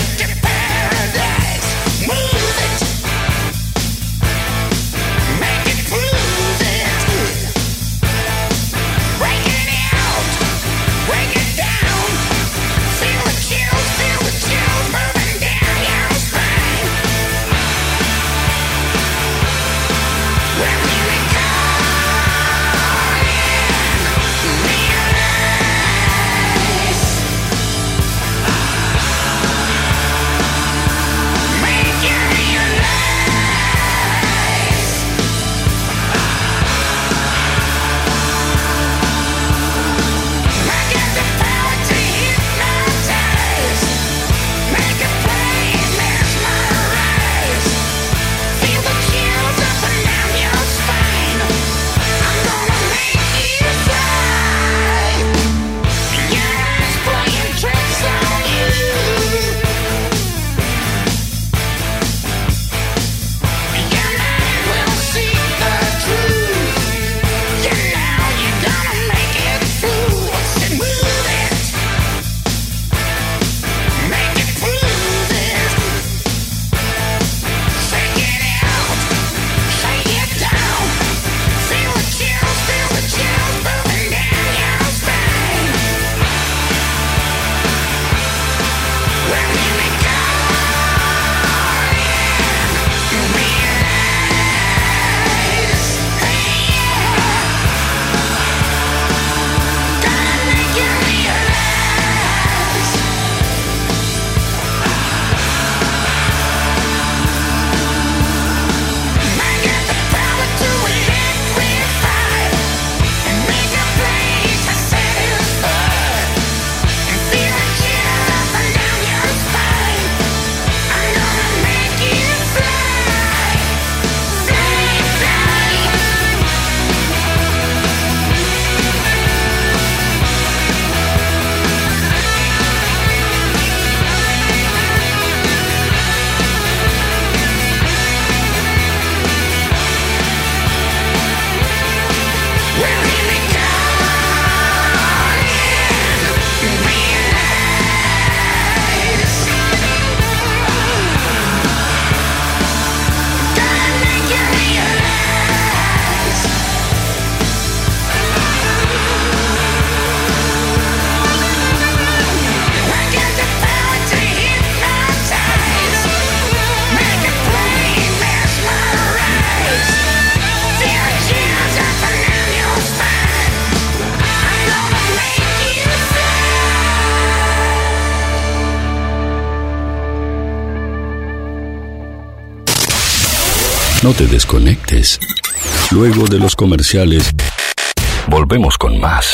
No te desconectes. Luego de los comerciales, volvemos con más.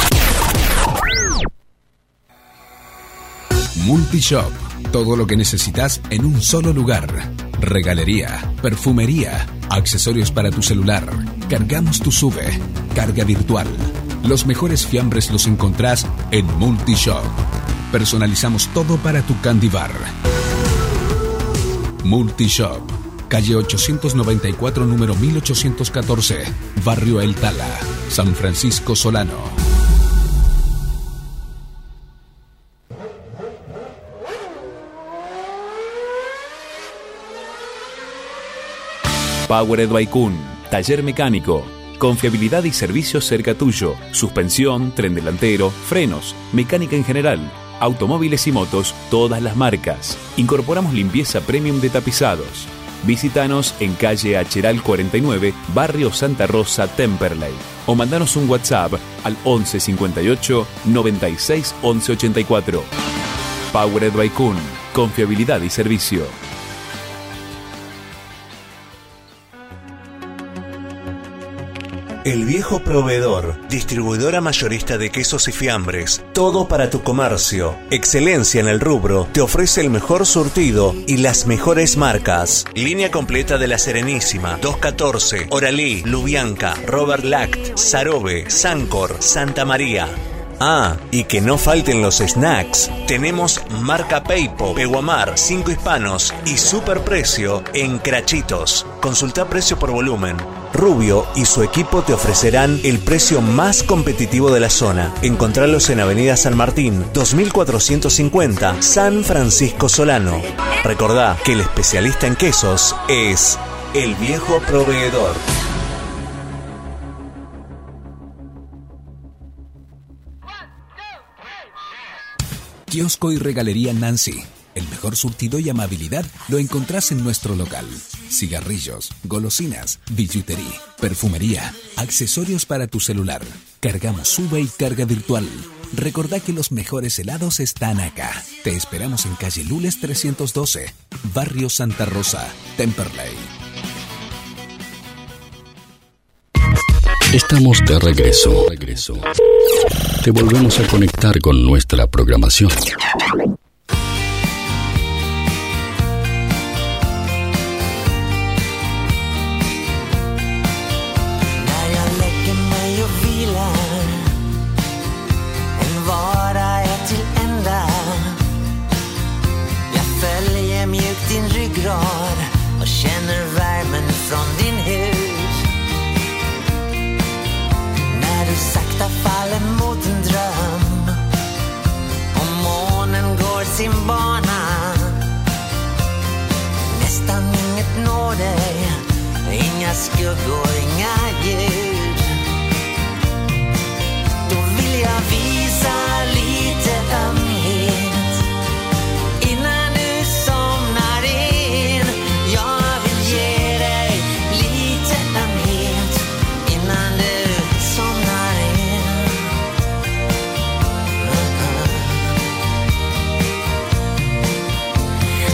Multishop. Todo lo que necesitas en un solo lugar. Regalería, perfumería, accesorios para tu celular. Cargamos tu SUBE. Carga virtual. Los mejores fiambres los encontrás en Multishop. Personalizamos todo para tu candy bar. Multishop. Calle 894, número 1814. Barrio El Tala, San Francisco Solano. Powered by Kun, taller mecánico, confiabilidad y servicios cerca tuyo, suspensión, tren delantero, frenos, mecánica en general, automóviles y motos, todas las marcas. Incorporamos limpieza premium de tapizados. Visítanos en calle Acheral 49, barrio Santa Rosa, Temperley. O mandanos un WhatsApp al 11 58 96 11 84. Powered by Kun, confiabilidad y servicio. El Viejo Proveedor, distribuidora mayorista de quesos y fiambres, todo para tu comercio. Excelencia en el rubro, te ofrece el mejor surtido y las mejores marcas. Línea completa de La Serenísima, 214, Oralí, Lubianca, Robert Lact, Sarobe, Sancor, Santa María. Ah, y que no falten los snacks. Tenemos marca Peipo, Peguamar, 5 Hispanos y superprecio en Crachitos. Consulta precio por volumen. Rubio y su equipo te ofrecerán el precio más competitivo de la zona. Encontralos en Avenida San Martín, 2450, San Francisco Solano. Recordá que el especialista en quesos es El Viejo Proveedor. Kiosco y Regalería Nancy. El mejor surtido y amabilidad lo encontrás en nuestro local. Cigarrillos, golosinas, billutería, perfumería, accesorios para tu celular. Cargamos SUBE y carga virtual. Recordá que los mejores helados están acá. Te esperamos en calle Lules 312, barrio Santa Rosa, Temperley. Estamos de regreso. Te volvemos a conectar con nuestra programación. Din ryggrad och känner värmen från din hud. När du sakta faller mot en dröm och månen går sin bana. Nästan inget når dig, inga skuggor, inga ljud. Då vill jag visa lite ömhet.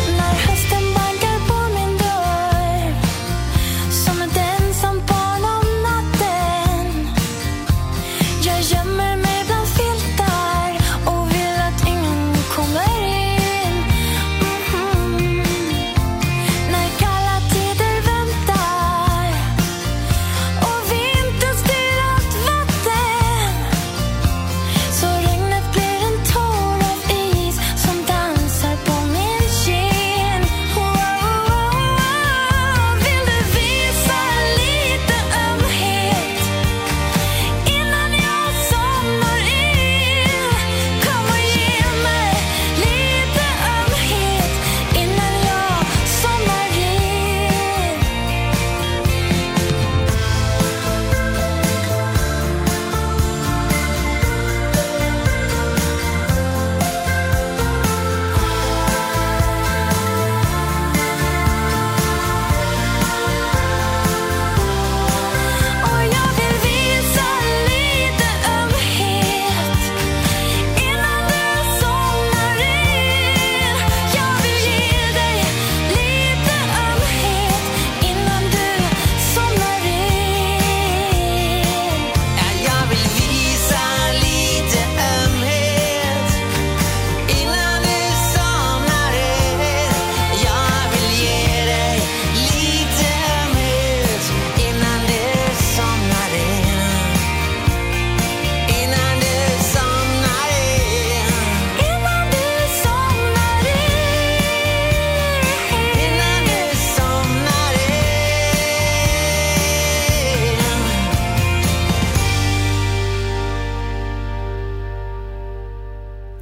Som ett ensam barn om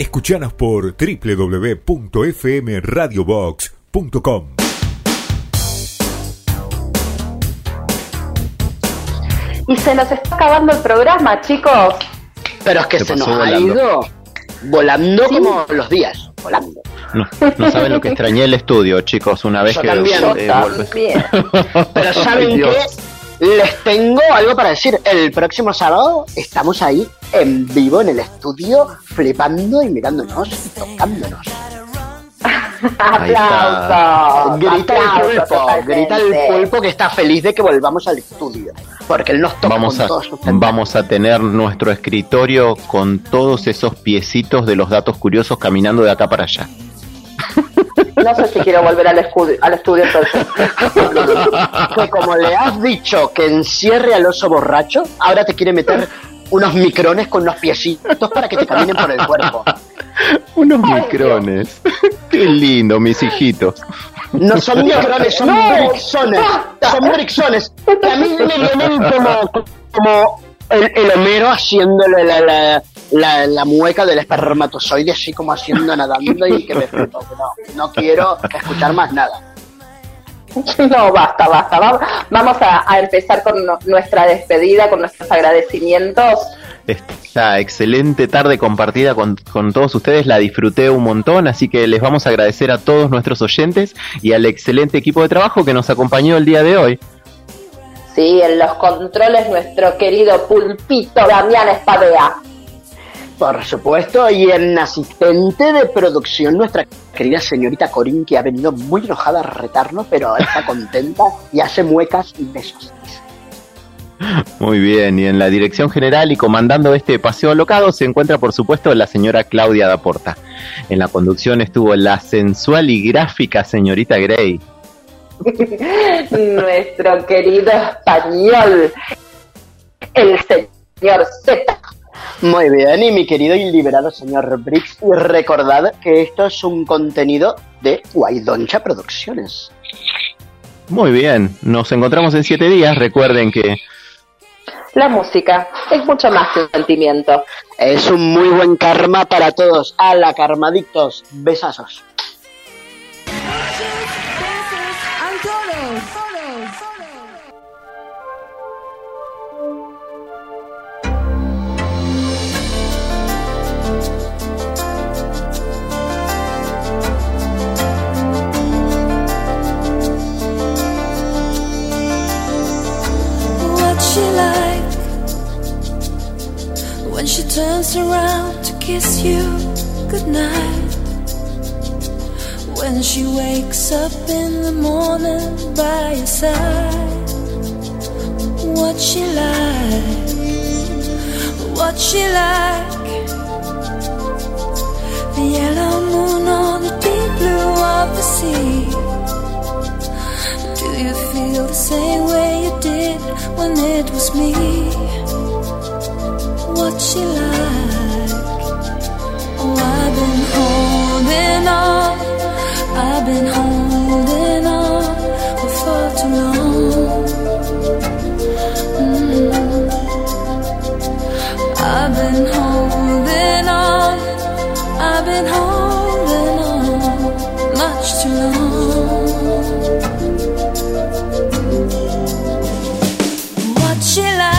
Escuchanos por www.fmradiobox.com. Y se nos está acabando el programa, chicos. Pero es que se nos ha ido volando como los días, volando. No saben lo que extrañé el estudio, chicos, una vez Yo que también. Pero ¿saben qué? Les tengo algo para decir. El próximo sábado estamos ahí en vivo en el estudio, flipando y mirándonos, tocándonos. ¡Aplausos! Grita el pulpo que está feliz de que volvamos al estudio, porque él nos toca vamos a tener nuestro escritorio con todos esos piecitos de los datos curiosos caminando de acá para allá. No sé si quiero volver al estudio entonces. Que como le has dicho que encierre al oso borracho, ahora te quiere meter unos micrones con unos piecitos para que te caminen por el cuerpo. Unos micrones. Qué lindo, mis hijitos. No son micrones, son brixones. Son brixones. Que a mí me vienen como el Homero haciéndole la mueca del espermatozoide, así como haciendo nadando, y que me flipo. No quiero escuchar más nada. No, basta. Vamos a empezar con nuestra despedida, con nuestros agradecimientos. Esta excelente tarde compartida con todos ustedes la disfruté un montón, así que les vamos a agradecer a todos nuestros oyentes y al excelente equipo de trabajo que nos acompañó el día de hoy. Sí, en los controles nuestro querido pulpito Damián Espadea. Por supuesto, y en asistente de producción nuestra querida señorita Corín, que ha venido muy enojada a retarnos, pero ahora está contenta y hace muecas y besos. Muy bien, y en la dirección general y comandando este paseo alocado se encuentra por supuesto la señora Claudia Daporta. En la conducción estuvo la sensual y gráfica señorita Grey. Nuestro querido español, el señor Z. Muy bien, y mi querido y liberado señor Brix, y recordad que esto es un contenido de Guaidoncha Producciones. Muy bien, nos encontramos en 7 días, recuerden que la música es mucho más que un sentimiento. Es un muy buen karma para todos. A la karmadictos, besazos. When she turns around to kiss you goodnight, when she wakes up in the morning by your side, what's she like, what's she like, the yellow moon on the deep blue of the sea, do you feel the same way you did when it was me? What's she like? Oh, I've been holding on, I've been holding on for far too long. I've been holding on, I've been holding on much too long. What's she like?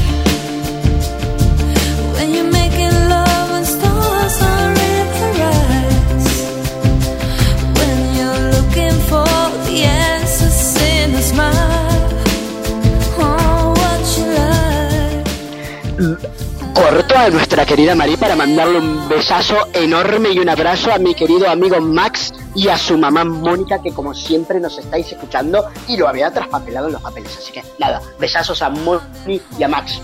Corto a nuestra querida Marí para mandarle un besazo enorme y un abrazo a mi querido amigo Max y a su mamá Mónica, que como siempre nos estáis escuchando y lo había traspapelado en los papeles. Así que nada, besazos a Mónica y a Max.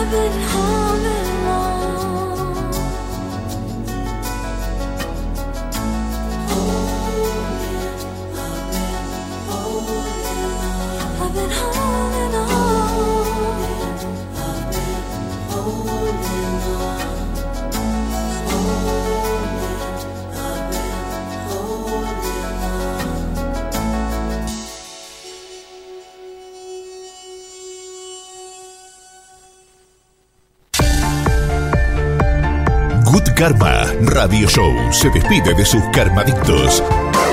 Good Karma Radio Show se despide de sus karmadictos.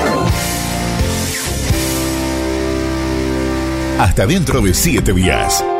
Hasta dentro de 7 días.